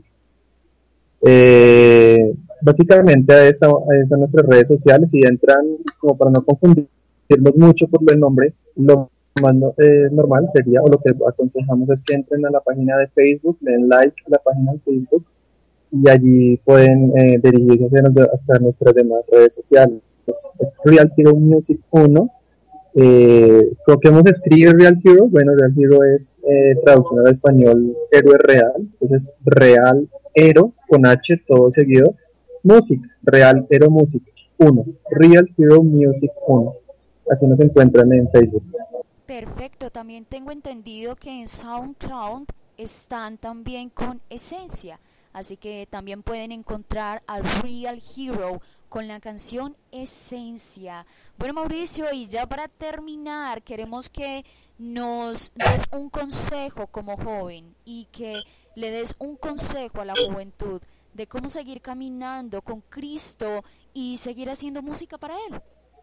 Eh, básicamente a esta, a esta nuestras redes sociales, y entran, como para no confundirnos mucho por el nombre, lo más no- eh, normal sería, o lo que aconsejamos es que entren a la página de Facebook, le den like a la página de Facebook y allí pueden eh, dirigirse hacia nos- hasta nuestras demás redes sociales. Es, es Real Hero Music uno. Eh, ¿Cómo que hemos escrito Real Hero? Bueno, Real Hero es eh, traducción al español héroe real, entonces Real Hero con H todo seguido, Music, Real Hero Music uno, Real Hero Music uno. Así nos encuentran en Facebook. Perfecto, también tengo entendido que en SoundCloud están también con Esencia, así que también pueden encontrar al Real Hero con la canción Esencia. Bueno, Mauricio, y ya para terminar, queremos que nos des un consejo como joven y que le des un consejo a la juventud de cómo seguir caminando con Cristo y seguir haciendo música para Él.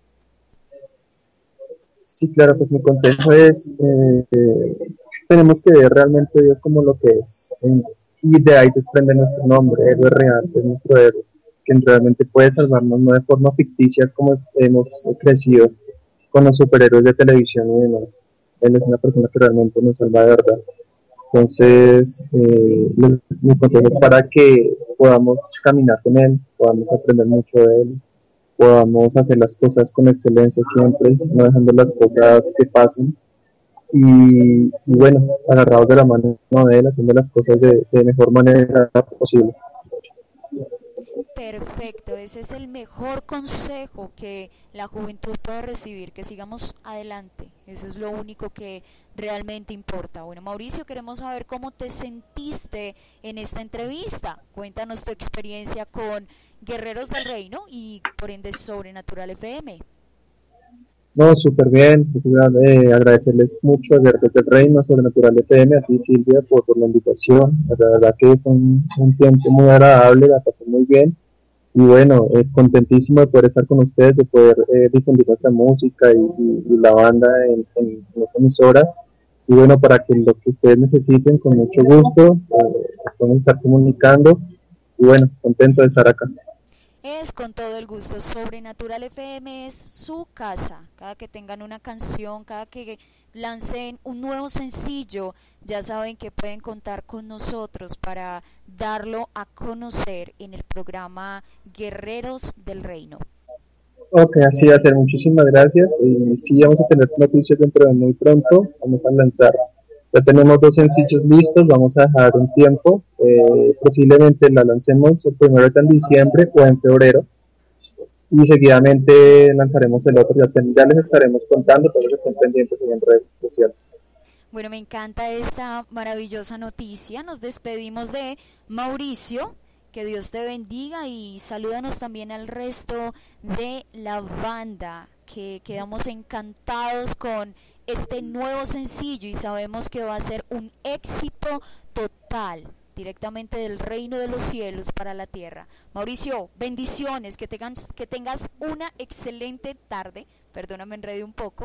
Sí, claro, pues mi consejo es, eh, eh, tenemos que ver realmente a Dios como lo que es, eh, y de ahí desprende nuestro nombre, héroe real, es nuestro héroe, que realmente puede salvarnos, no de forma ficticia como hemos crecido con los superhéroes de televisión y demás. Él es una persona que realmente nos salva de verdad. Entonces, eh, mi mi consejo es para que podamos caminar con Él, podamos aprender mucho de Él, podamos hacer las cosas con excelencia siempre, no dejando las cosas que pasen, y, y bueno, agarrados de la mano de Él, haciendo las cosas de, de mejor manera posible. Perfecto, ese es el mejor consejo que la juventud puede recibir, que sigamos adelante, eso es lo único que realmente importa. Bueno, Mauricio, queremos saber cómo te sentiste en esta entrevista. Cuéntanos tu experiencia con Guerreros del Reino y por ende Sobrenatural F M. No, súper bien, eh, agradecerles mucho a Guerreros del Reino, a Sobrenatural F M, a ti Silvia por, por la invitación. La verdad que fue un, un tiempo muy agradable, la pasé muy bien. Y bueno, eh, contentísimo de poder estar con ustedes, de poder eh, difundir nuestra música y, y, y la banda en, en, en esta emisora. Y bueno, para que lo que ustedes necesiten, con mucho gusto, eh, podemos estar comunicando. Y bueno, contento de estar acá. Es con todo el gusto. Sobrenatural F M es su casa. Cada que tengan una canción, cada que lancen un nuevo sencillo, ya saben que pueden contar con nosotros para darlo a conocer en el programa Guerreros del Reino. Ok, así va a ser. Muchísimas gracias. Y sí, vamos a tener noticias dentro de muy pronto. Vamos a lanzar. Ya tenemos dos sencillos listos. Vamos a dejar un tiempo. Eh, posiblemente la lancemos el primero en diciembre o en febrero. Y seguidamente lanzaremos el otro. Ya, ten, ya les estaremos contando, pero que estén pendientes en redes sociales. Bueno, me encanta esta maravillosa noticia. Nos despedimos de Mauricio. Que Dios te bendiga y salúdanos también al resto de la banda, que quedamos encantados con este nuevo sencillo y sabemos que va a ser un éxito total, directamente del reino de los cielos para la tierra. Mauricio, bendiciones, que tengas, que tengas una excelente tarde, perdóname, enredé un poco.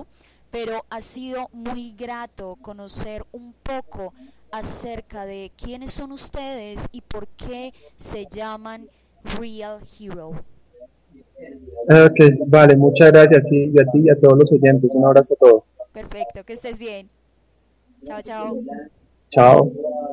pero ha sido muy grato conocer un poco acerca de quiénes son ustedes y por qué se llaman Real Hero. Ok, vale, muchas gracias, sí, y a ti y a todos los oyentes, un abrazo a todos. Perfecto, que estés bien. Chao, chao. Chao.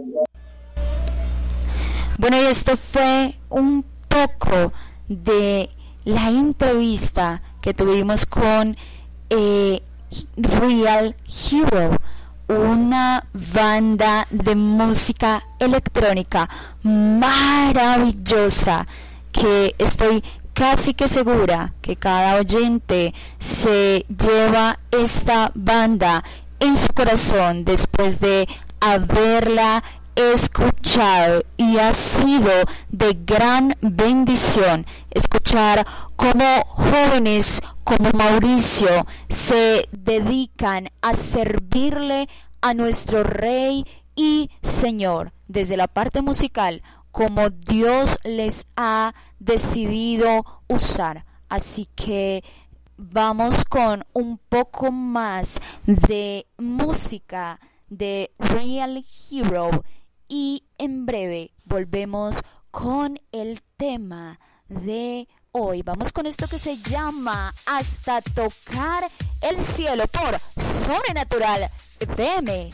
Bueno, y esto fue un poco de la entrevista que tuvimos con eh, Real Hero, una banda de música electrónica maravillosa que estoy casi que segura que cada oyente se lleva esta banda en su corazón después de haberla escuchado, y ha sido de gran bendición escuchar cómo jóvenes como Mauricio se dedican a servirle a nuestro Rey y Señor desde la parte musical, como Dios les ha decidido usar. Así que vamos con un poco más de música de Real Hero y en breve volvemos con el tema de hoy. Vamos con esto que se llama Hasta Tocar el Cielo por Sobrenatural F M.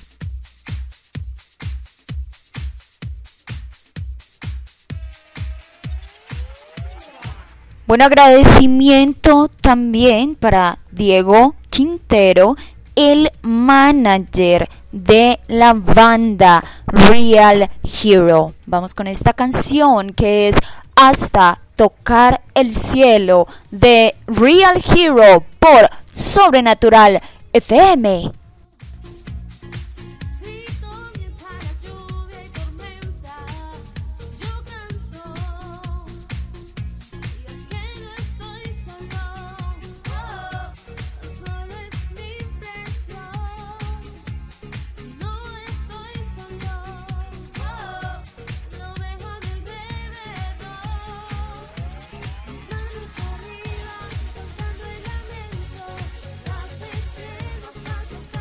Buen agradecimiento también para Diego Quintero, el manager de la banda Real Hero. Vamos con esta canción que es Hasta Tocar el Cielo de Real Hero por Sobrenatural F M. Arriba, soltando el lamento, las estrellas a tocar.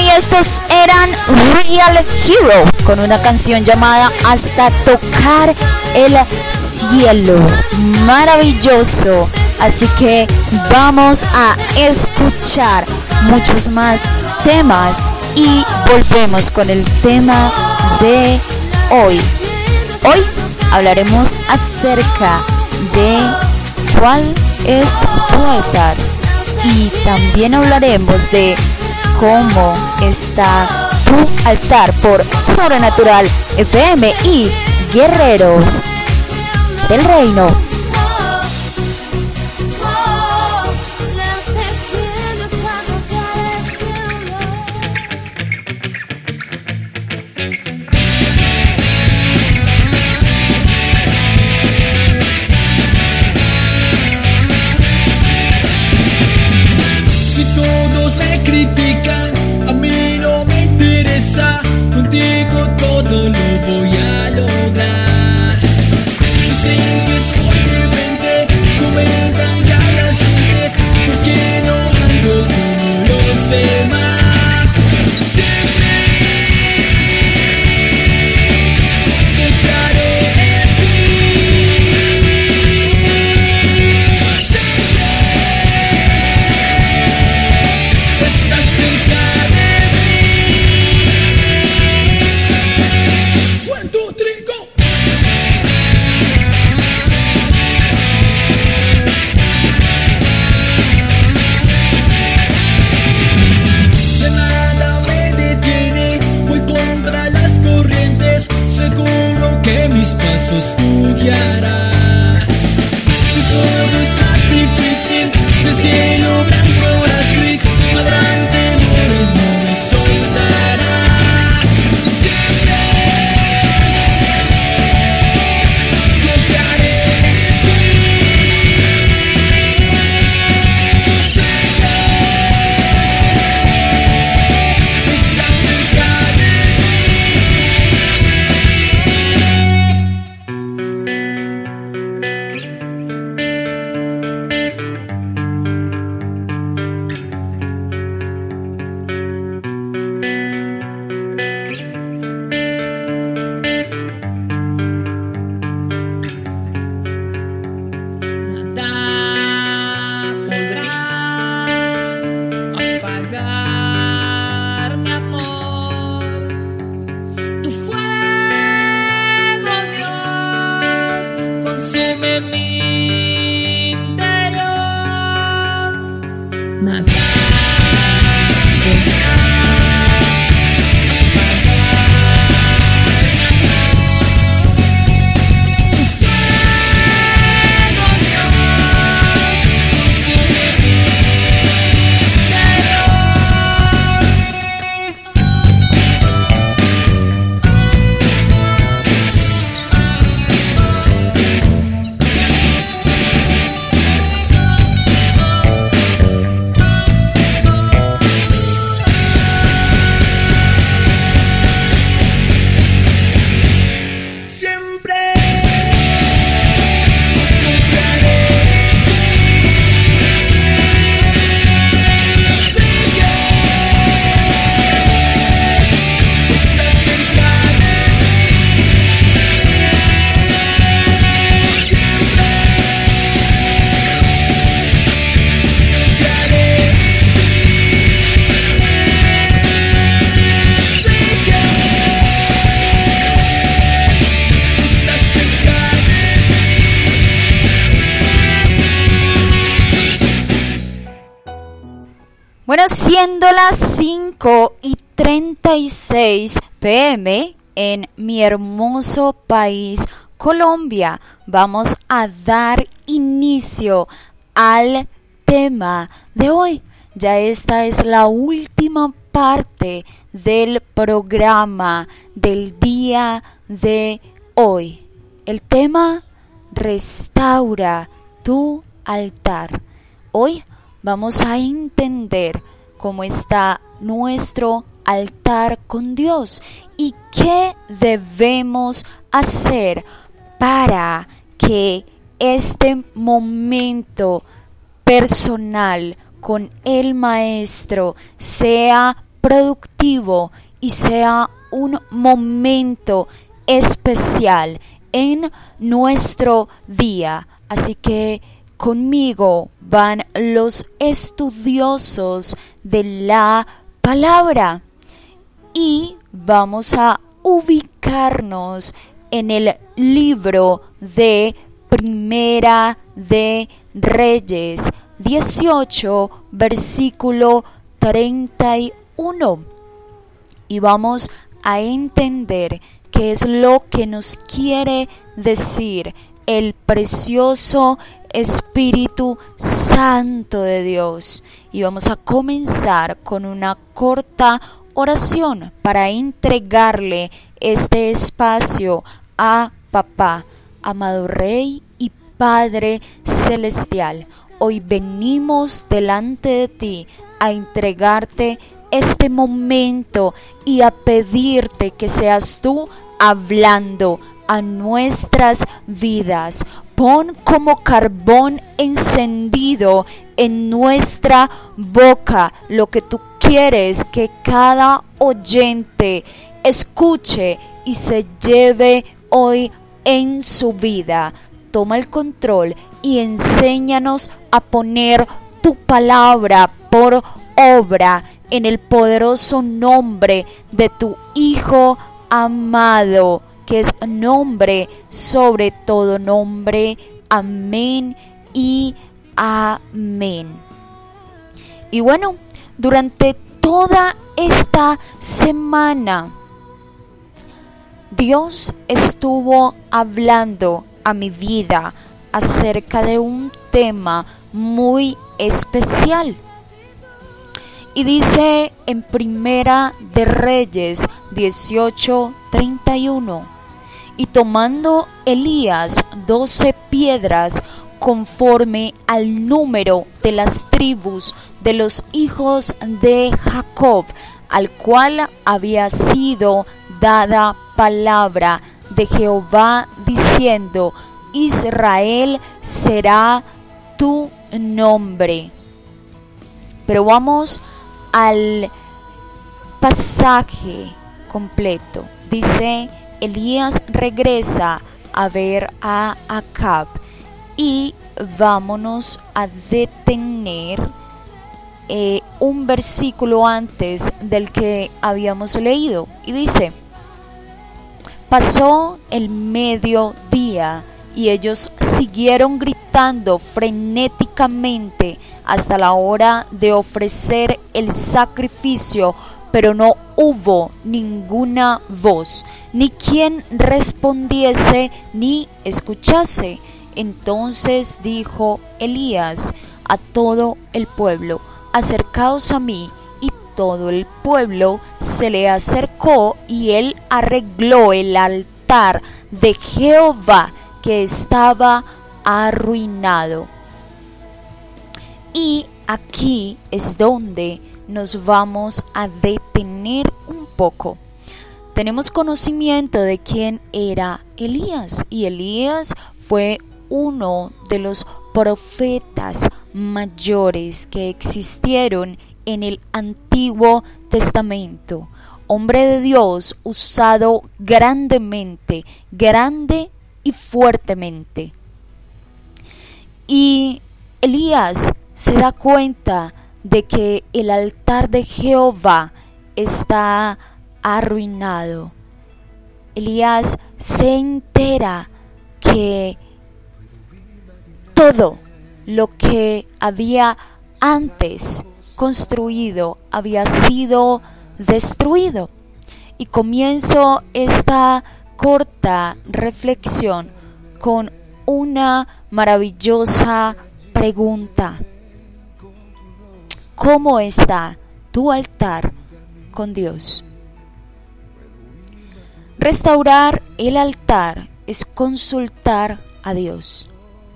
y estos eran Real Hero con una canción llamada Hasta Tocar el Cielo. Maravilloso. Así que vamos a escuchar muchos más temas y volvemos con el tema de hoy. Hoy hablaremos acerca de cuál es tu altar y también hablaremos de cómo está tu altar por Sobrenatural F M y Guerreros del Reino. Critican, a mí no me interesa, contigo todo lo voy a lograr. Dicen que soy demente, comentan ya las gentes, porque no ando como los demás. Siempre confiaré en ti. Siempre estás cerca de mí. One, two, three, go. De nada me detiene, voy contra las corrientes, seguro que mis pasos tú guiarás. Si todo es más difícil, si el cielo blanco es gris, habrán temores, no me soltarás. Siempre confiaré en ti. Siempre estás cerca de Bueno, siendo las cinco y treinta y seis pm en mi hermoso país, Colombia, vamos a dar inicio al tema de hoy. Ya esta es la última parte del programa del día de hoy. El tema: restaura tu altar. Hoy vamos a entender cómo está nuestro altar con Dios y qué debemos hacer para que este momento personal con el Maestro sea productivo y sea un momento especial en nuestro día. Así que conmigo van los estudiosos de la palabra y vamos a ubicarnos en el libro de Primera de Reyes dieciocho, versículo treinta y uno, y vamos a entender qué es lo que nos quiere decir el precioso Espíritu Santo de Dios. Y vamos a comenzar con una corta oración para entregarle este espacio a Papá. Amado Rey y Padre Celestial, hoy venimos delante de ti a entregarte este momento y a pedirte que seas tú hablando a nuestras vidas. Pon como carbón encendido en nuestra boca lo que tú quieres que cada oyente escuche y se lleve hoy en su vida. Toma el control y enséñanos a poner tu palabra por obra en el poderoso nombre de tu Hijo amado, que es nombre sobre todo nombre. Amén y amén. Y bueno, durante toda esta semana Dios estuvo hablando a mi vida acerca de un tema muy especial. Y dice en Primera de Reyes dieciocho, treinta y uno: y tomando Elías doce piedras conforme al número de las tribus de los hijos de Jacob, al cual había sido dada palabra de Jehová diciendo: Israel será tu nombre. Pero vamos al pasaje completo. Dice: Elías regresa a ver a Acab, y vámonos a detener eh, un versículo antes del que habíamos leído, y dice: pasó el mediodía y ellos siguieron gritando frenéticamente hasta la hora de ofrecer el sacrificio, pero no hubo ninguna voz, ni quien respondiese ni escuchase. Entonces dijo Elías a todo el pueblo: acercaos a mí. Y todo el pueblo se le acercó, y él arregló el altar de Jehová que estaba arruinado. Y aquí es donde nos vamos a detener un poco. Tenemos conocimiento de quién era Elías, y Elías fue uno de los profetas mayores que existieron en el Antiguo Testamento. Hombre de Dios usado grandemente, grande y fuertemente. Y Elías se da cuenta de que el altar de Jehová está arruinado. Elías se entera que todo lo que había antes construido había sido destruido. Y comienzo esta corta reflexión con una maravillosa pregunta: ¿cómo está tu altar con Dios? Restaurar el altar es consultar a Dios.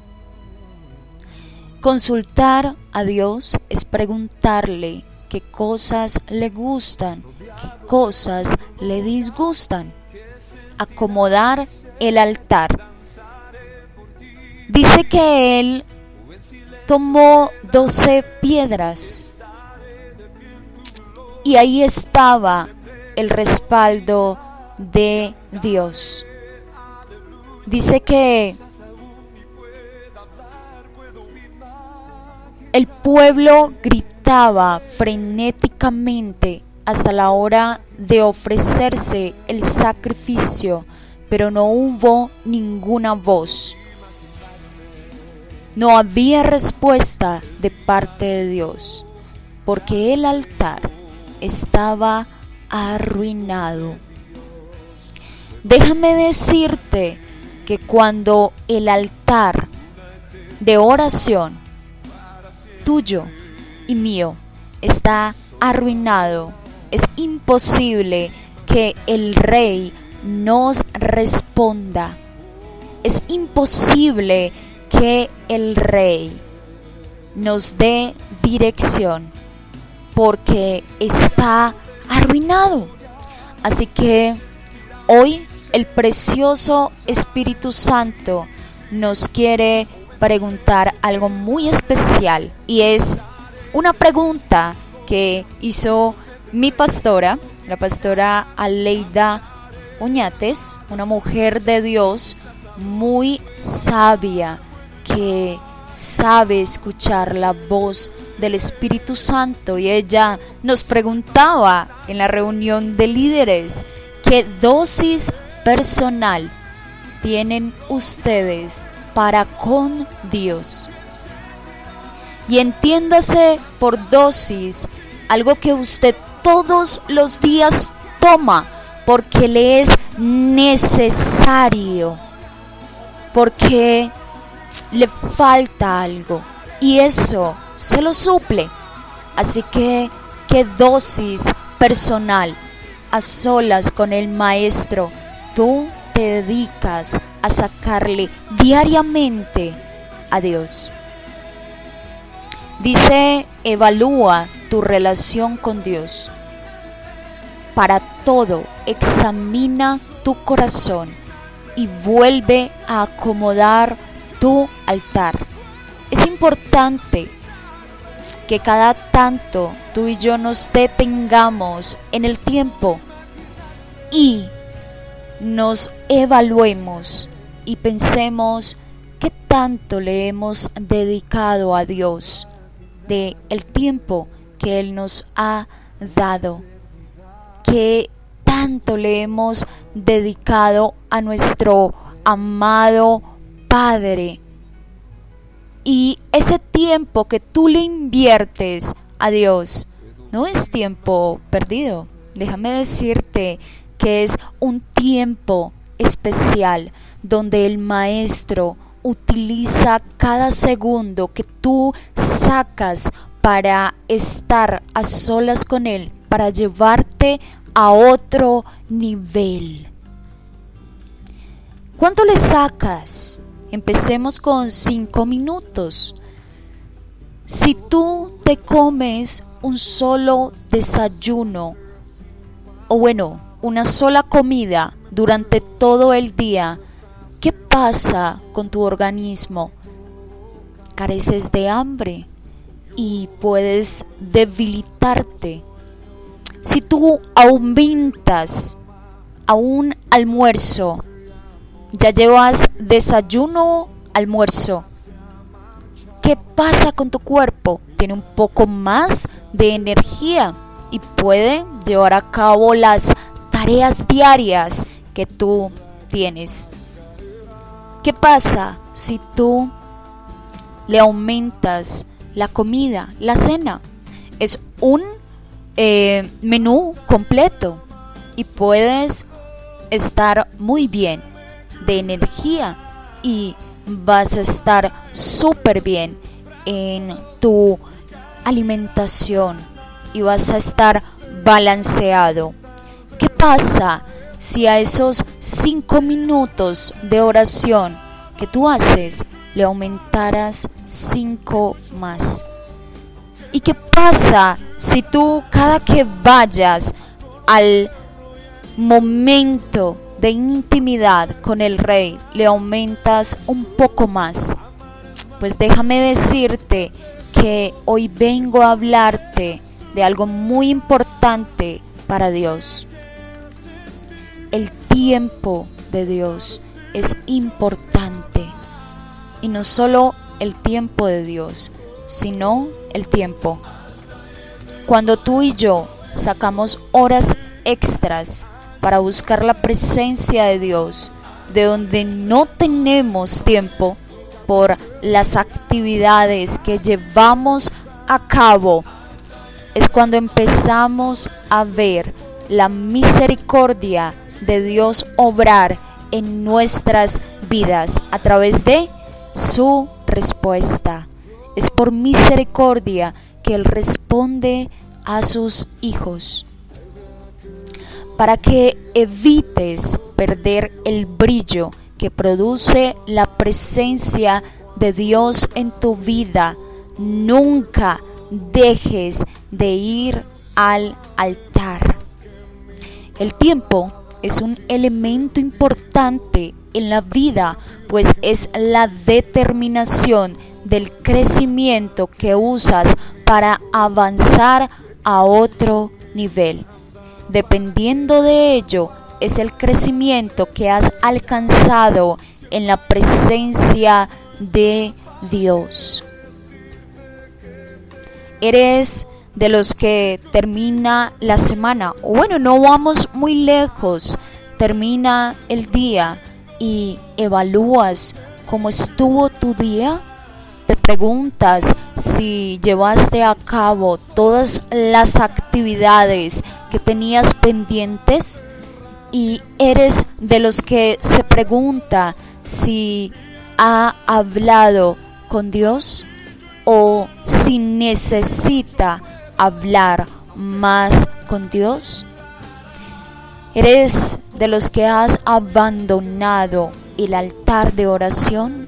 Consultar a Dios es preguntarle qué cosas le gustan, qué cosas le disgustan. Acomodar el altar. Dice que él tomó doce piedras Y ahí estaba el respaldo de Dios. Dice que el pueblo gritaba frenéticamente hasta la hora de ofrecerse el sacrificio, pero no hubo ninguna voz. No había respuesta de parte de Dios, porque el altar estaba arruinado. Déjame decirte que cuando el altar de oración tuyo y mío está arruinado, es imposible que el Rey nos responda. Es imposible que el Rey nos dé dirección, porque está arruinado. Así que hoy el precioso Espíritu Santo nos quiere preguntar algo muy especial, y es una pregunta que hizo mi pastora, la pastora Aleida Oñates, una mujer de Dios muy sabia, que sabe escuchar la voz del Espíritu Santo, y ella nos preguntaba en la reunión de líderes: ¿qué dosis personal tienen ustedes para con Dios? Y entiéndase por dosis algo que usted todos los días toma porque le es necesario, porque le falta algo y eso se lo suple. Así que, ¿qué dosis personal a solas con el Maestro tú te dedicas a sacarle diariamente a Dios? Dice: evalúa tu relación con Dios. Para todo, examina tu corazón y vuelve a acomodar tu altar. Es importante que cada tanto tú y yo nos detengamos en el tiempo y nos evaluemos y pensemos qué tanto le hemos dedicado a Dios de el tiempo que Él nos ha dado, qué tanto le hemos dedicado a nuestro amado Padre. Y ese tiempo que tú le inviertes a Dios no es tiempo perdido. Déjame decirte que es un tiempo especial donde el Maestro utiliza cada segundo que tú sacas para estar a solas con Él, para llevarte a otro nivel. ¿Cuánto le sacas? Empecemos con cinco minutos. Si tú te comes un solo desayuno, o bueno, una sola comida durante todo el día, ¿qué pasa con tu organismo? Careces de hambre y puedes debilitarte. Si tú aumentas a un almuerzo, ya llevas desayuno, almuerzo, ¿qué pasa con tu cuerpo? Tiene un poco más de energía y puede llevar a cabo las tareas diarias que tú tienes. ¿Qué pasa si tú le aumentas la comida, la cena? Es un eh, menú completo y puedes estar muy bien de energía y vas a estar súper bien en tu alimentación y vas a estar balanceado. ¿Qué pasa si a esos cinco minutos de oración que tú haces le aumentaras cinco más? ¿Y qué pasa si tú cada que vayas al momento de intimidad con el Rey le aumentas un poco más? Pues déjame decirte que hoy vengo a hablarte de algo muy importante importante para Dios. El tiempo de Dios es importante. Y no solo el tiempo de Dios, sino el tiempo. Cuando tú y yo sacamos horas extras para buscar la presencia de Dios, de donde no tenemos tiempo por las actividades que llevamos a cabo, es cuando empezamos a ver la misericordia de Dios obrar en nuestras vidas a través de su respuesta. Es por misericordia que Él responde a sus hijos. Para que evites perder el brillo que produce la presencia de Dios en tu vida, nunca dejes de ir al altar. El tiempo es un elemento importante en la vida, pues es la determinación del crecimiento que usas para avanzar a otro nivel. Dependiendo de ello, es el crecimiento que has alcanzado en la presencia de Dios. Eres de los que termina la semana, o bueno, no vamos muy lejos, termina el día y evalúas cómo estuvo tu día. Te preguntas si llevaste a cabo todas las actividades que tenías pendientes, y eres de los que se pregunta si ha hablado con Dios o si necesita hablar más con Dios. ¿Eres de los que has abandonado el altar de oración?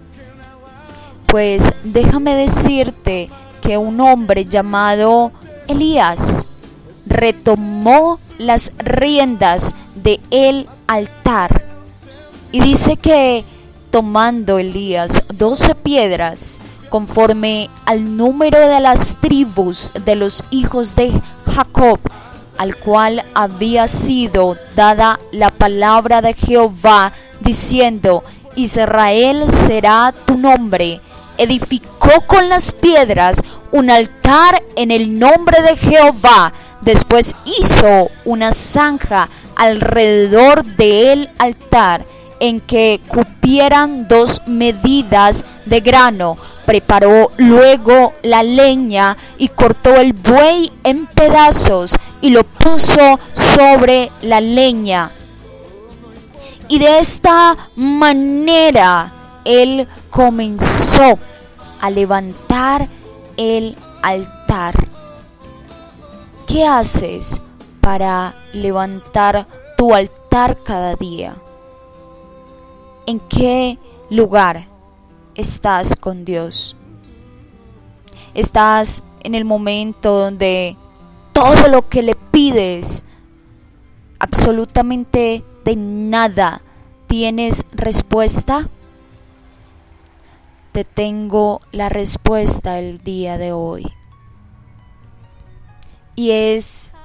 Pues déjame decirte que un hombre llamado Elías retomó las riendas de el altar, y dice que tomando Elías doce piedras conforme al número de las tribus de los hijos de Jacob, al cual había sido dada la palabra de Jehová, diciendo: Israel será tu nombre, edificó con las piedras un altar en el nombre de Jehová. Después hizo una zanja alrededor del altar en que cupieran dos medidas de grano. Preparó luego la leña y cortó el buey en pedazos y lo puso sobre la leña. Y de esta manera él comenzó a levantar el altar. ¿Qué haces para levantar tu altar cada día? ¿En qué lugar estás con Dios? ¿Estás en el momento donde todo lo que le pides, absolutamente de nada, tienes respuesta? Te tengo la respuesta el día de hoy. Y es: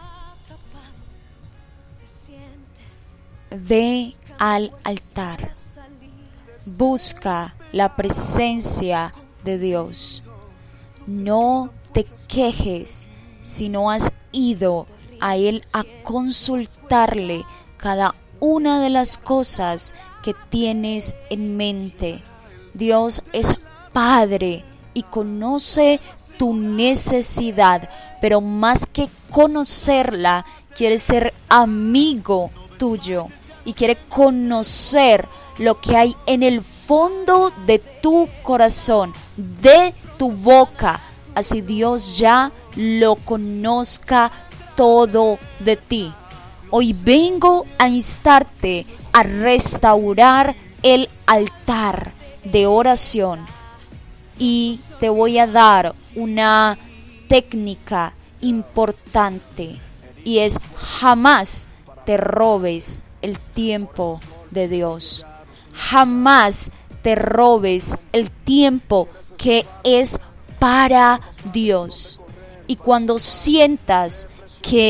ve al altar, busca la presencia de Dios. No te quejes si no has ido a Él a consultarle cada una de las cosas que tienes en mente. Dios es Padre y conoce tu necesidad, pero más que conocerla, quiere ser amigo tuyo y quiere conocer lo que hay en el fondo de tu corazón, de tu boca, así Dios ya lo conozca todo de ti. Hoy vengo a instarte a restaurar el altar de oración, y te voy a dar una técnica importante, y es: jamás te robes el tiempo de Dios. Jamás te robes el tiempo que es para Dios. Y cuando sientas que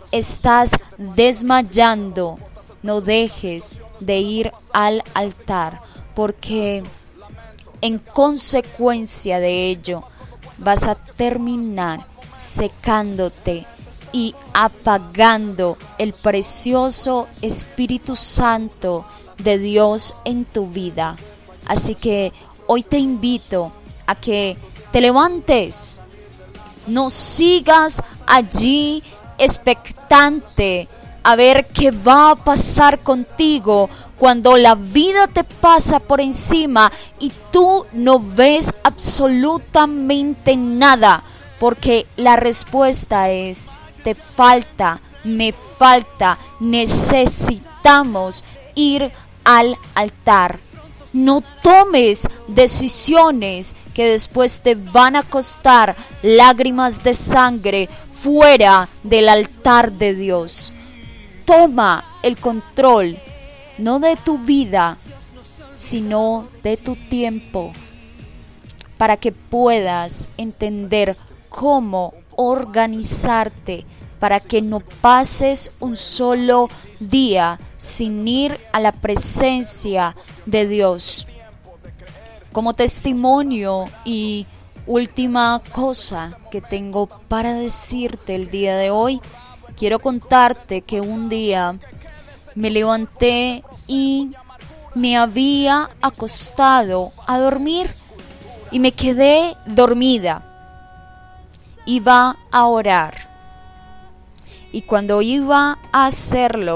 estás desmayando, no dejes de ir al altar, porque en consecuencia de ello vas a terminar secándote y apagando el precioso Espíritu Santo de Dios en tu vida. Así que hoy te invito a que te levantes, no sigas allí expectante a ver qué va a pasar contigo cuando la vida te pasa por encima y tú no ves absolutamente nada, porque la respuesta es: te falta, me falta, necesitamos ir al altar. No tomes decisiones que después te van a costar lágrimas de sangre fuera del altar de Dios. Toma el control, no de tu vida, sino de tu tiempo, para que puedas entender cómo organizarte, para que no pases un solo día sin ir a la presencia de Dios. Como testimonio y última cosa que tengo para decirte el día de hoy, quiero contarte que un día me levanté y me había acostado a dormir y me quedé dormida. Iba a orar. Y cuando iba a hacerlo,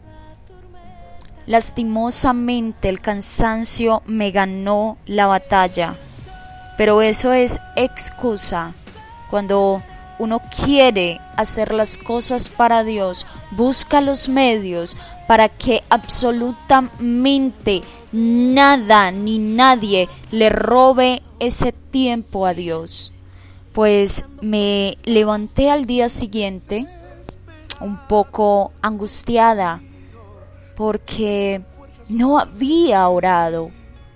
lastimosamente el cansancio me ganó la batalla. Pero eso es excusa. Cuando uno quiere hacer las cosas para Dios, busca los medios para que absolutamente nada ni nadie le robe ese tiempo a Dios. Pues me levanté al día siguiente un poco angustiada porque no había orado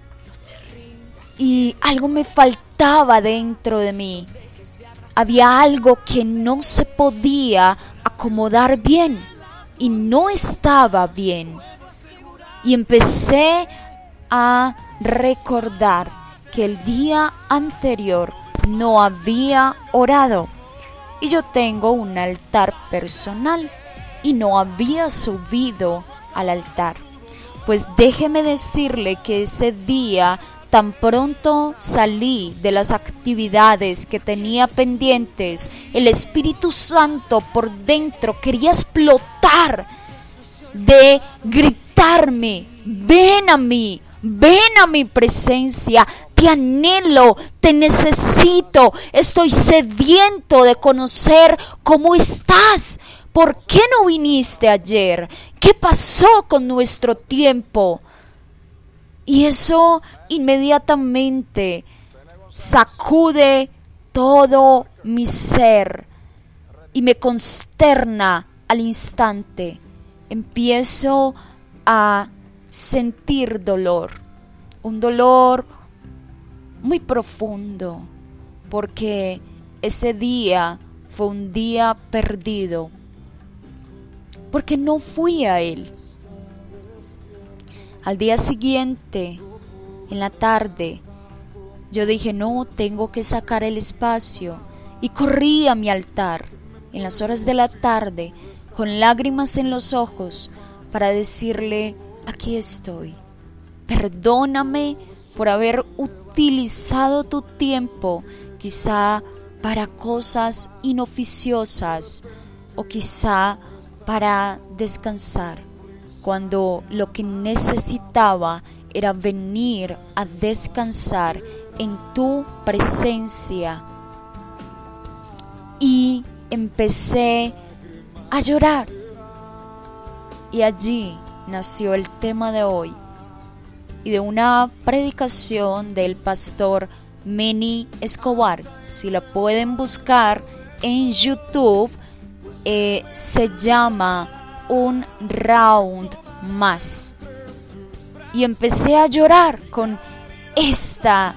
y algo me faltaba dentro de mí. Había algo que no se podía acomodar bien y no estaba bien. Y empecé a recordar que el día anterior no había orado. Y yo tengo un altar personal y no había subido al altar. Pues déjeme decirle que ese día, tan pronto salí de las actividades que tenía pendientes, el Espíritu Santo por dentro quería explotar de gritarme: ven a mí, ven a mi presencia, te anhelo, te necesito, estoy sediento de conocer cómo estás. ¿Por qué no viniste ayer? ¿Qué pasó con nuestro tiempo? Y eso inmediatamente sacude todo mi ser y me consterna al instante. Empiezo a sentir dolor, un dolor muy profundo, porque ese día fue un día perdido, porque no fui a Él. Al día siguiente, en la tarde, yo dije: no, tengo que sacar el espacio, y corrí a mi altar en las horas de la tarde con lágrimas en los ojos para decirle: aquí estoy, perdóname por haber utilizado tu tiempo quizá para cosas inoficiosas o quizá para descansar, cuando lo que necesitaba era venir a descansar en tu presencia. Y empecé a llorar, y allí nació el tema de hoy y de una predicación del pastor Manny Escobar. Si la pueden buscar en YouTube, eh, se llama Un Round Más. Y empecé a llorar con esta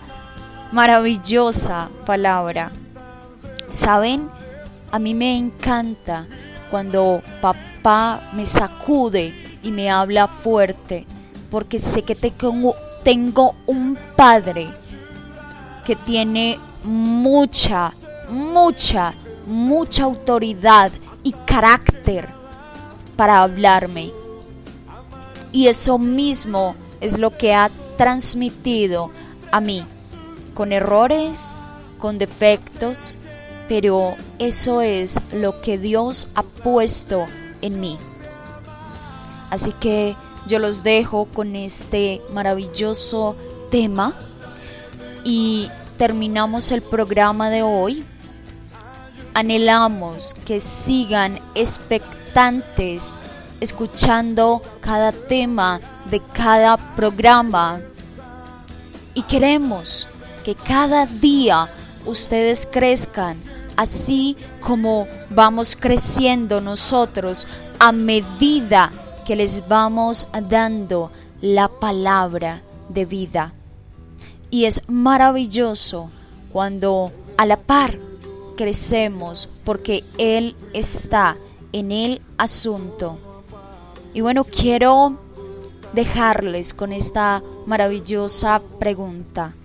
maravillosa palabra. ¿Saben? A mí me encanta cuando papá me sacude y me habla fuerte, porque sé que tengo, tengo un padre que tiene mucha, mucha, mucha autoridad y carácter para hablarme. Y eso mismo es lo que ha transmitido a mí, con errores, con defectos, pero eso es lo que Dios ha puesto en mí. Así que yo los dejo con este maravilloso tema y terminamos el programa de hoy. Anhelamos que sigan expectantes escuchando cada tema de cada programa y queremos que cada día ustedes crezcan así como vamos creciendo nosotros a medida que les vamos dando la palabra de vida. Y es maravilloso cuando a la par crecemos porque Él está en el asunto. Y bueno, quiero dejarles con esta maravillosa pregunta.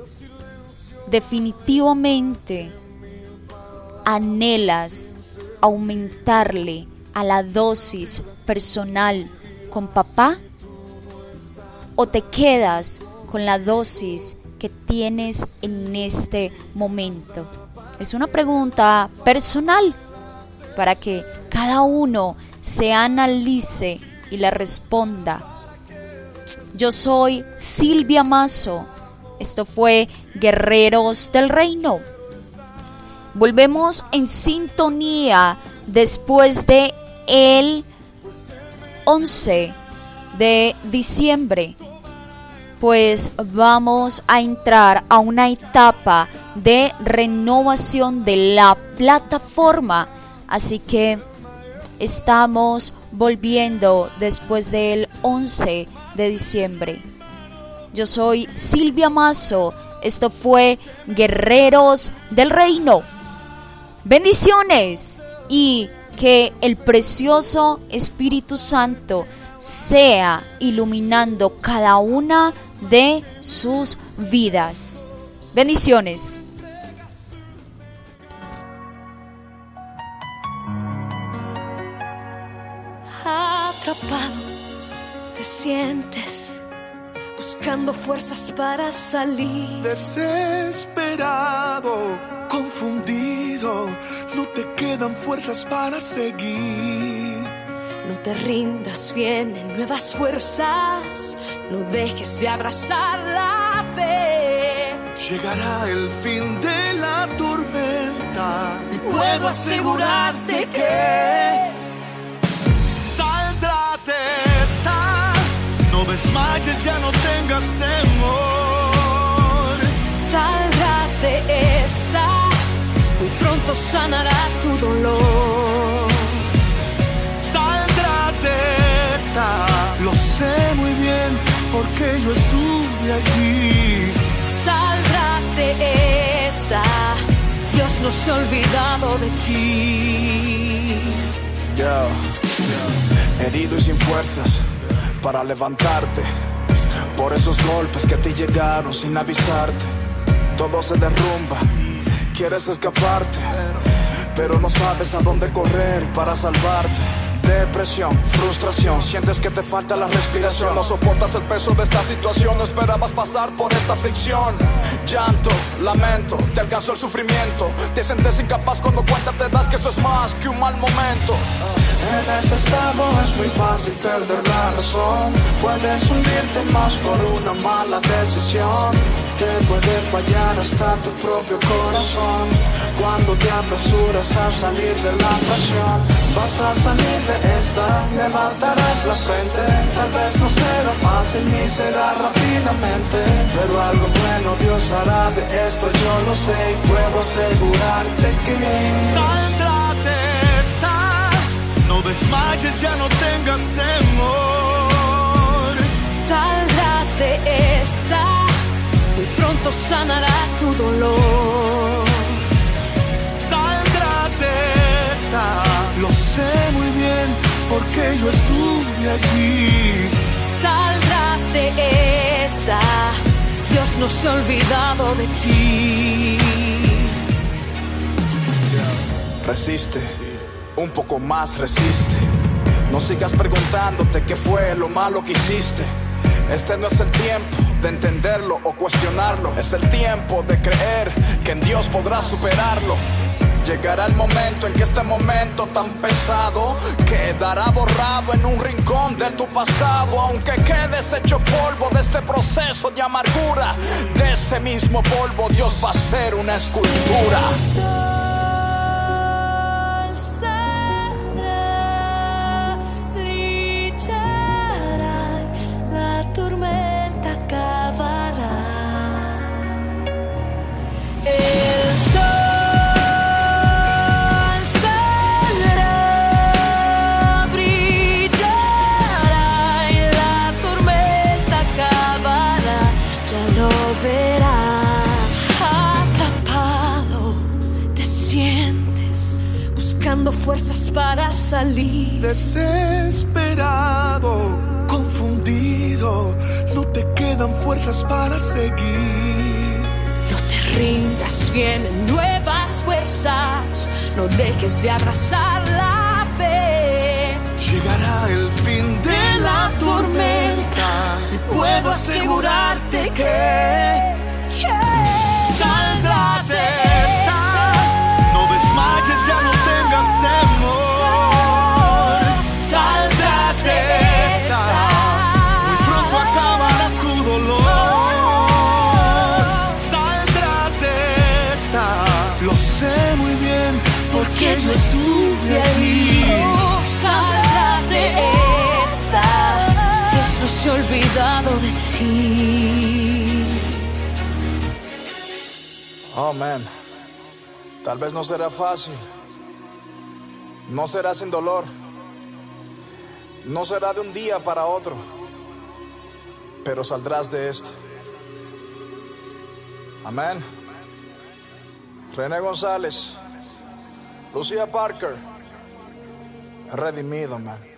Definitivamente anhelas aumentarle a la dosis personal con papá, o te quedas con la dosis que tienes en este momento. Es una pregunta personal para que cada uno se analice y la responda. Yo soy Silvia Mazo. Esto fue Guerreros del Reino. Volvemos en sintonía después de el once de diciembre, pues vamos a entrar a una etapa de renovación de la plataforma, así que estamos volviendo después del once de diciembre. Yo soy Silvia Mazo, esto fue Guerreros del Reino. Bendiciones y que el precioso Espíritu Santo sea iluminando cada una de sus vidas. Bendiciones. Atrapado te sientes, buscando fuerzas para salir. Desesperado, confundido, no te quedan fuerzas para seguir. No te rindas, vienen nuevas fuerzas, no dejes de abrazar la fe. Llegará el fin de la tormenta y puedo asegurarte que saldrás de esta. No desmayes, ya no tengas temor. Saldrás de esta, muy pronto sanará tu dolor. Saldrás de esta, lo sé muy bien porque yo estuve allí. Saldrás de esta, Dios no se ha olvidado de ti. Yo, yo, herido y sin fuerzas para levantarte, por esos golpes que a ti llegaron sin avisarte. Todo se derrumba, quieres escaparte, pero no sabes a dónde correr para salvarte. Depresión, frustración, sientes que te falta la respiración. No soportas el peso de esta situación, no esperabas pasar por esta aflicción. Llanto, lamento, te alcanzó el sufrimiento. Te sientes incapaz cuando cuenta te das que esto es más que un mal momento. En ese estado es muy fácil perder la razón. Puedes hundirte más por una mala decisión. Te puede fallar hasta tu propio corazón cuando te apresuras a salir de la pasión. Vas a salir de esta, levantarás la frente. Tal vez no será fácil ni será rápidamente, pero algo bueno Dios hará de esto, yo lo sé y puedo asegurarte que saldrás de esta. No desmayes, ya no tengas temor. Saldrás de esta, muy pronto sanará tu dolor. Saldrás de esta, lo sé estuve allí. Saldrás de esta, Dios no se ha olvidado de ti. Resiste, un poco más resiste. No sigas preguntándote qué fue lo malo que hiciste. Este no es el tiempo de entenderlo o cuestionarlo. Es el tiempo de creer que en Dios podrás superarlo. Llegará el momento en que este momento tan pesado quedará borrado en un rincón de tu pasado. Aunque quedes hecho polvo de este proceso de amargura, de ese mismo polvo Dios va a hacer una escultura. Fuerzas para salir. Desesperado, confundido, no te quedan fuerzas para seguir. No te rindas, vienen nuevas fuerzas, no dejes de abrazar la fe. Llegará el fin de la tormenta y puedo asegurarte que yeah. saldrás de esta. No desmayes, ya no tengas temor. Saldrás de esta. Muy pronto acabará tu dolor. Saldrás de esta. Lo sé muy bien porque yo estuve allí. Oh, saldrás de esta. Dios no se ha olvidado de ti. Oh, man. Tal vez no será fácil, no será sin dolor, no será de un día para otro, pero saldrás de esto. Amén. René González, Lucía Parker, redimido, man.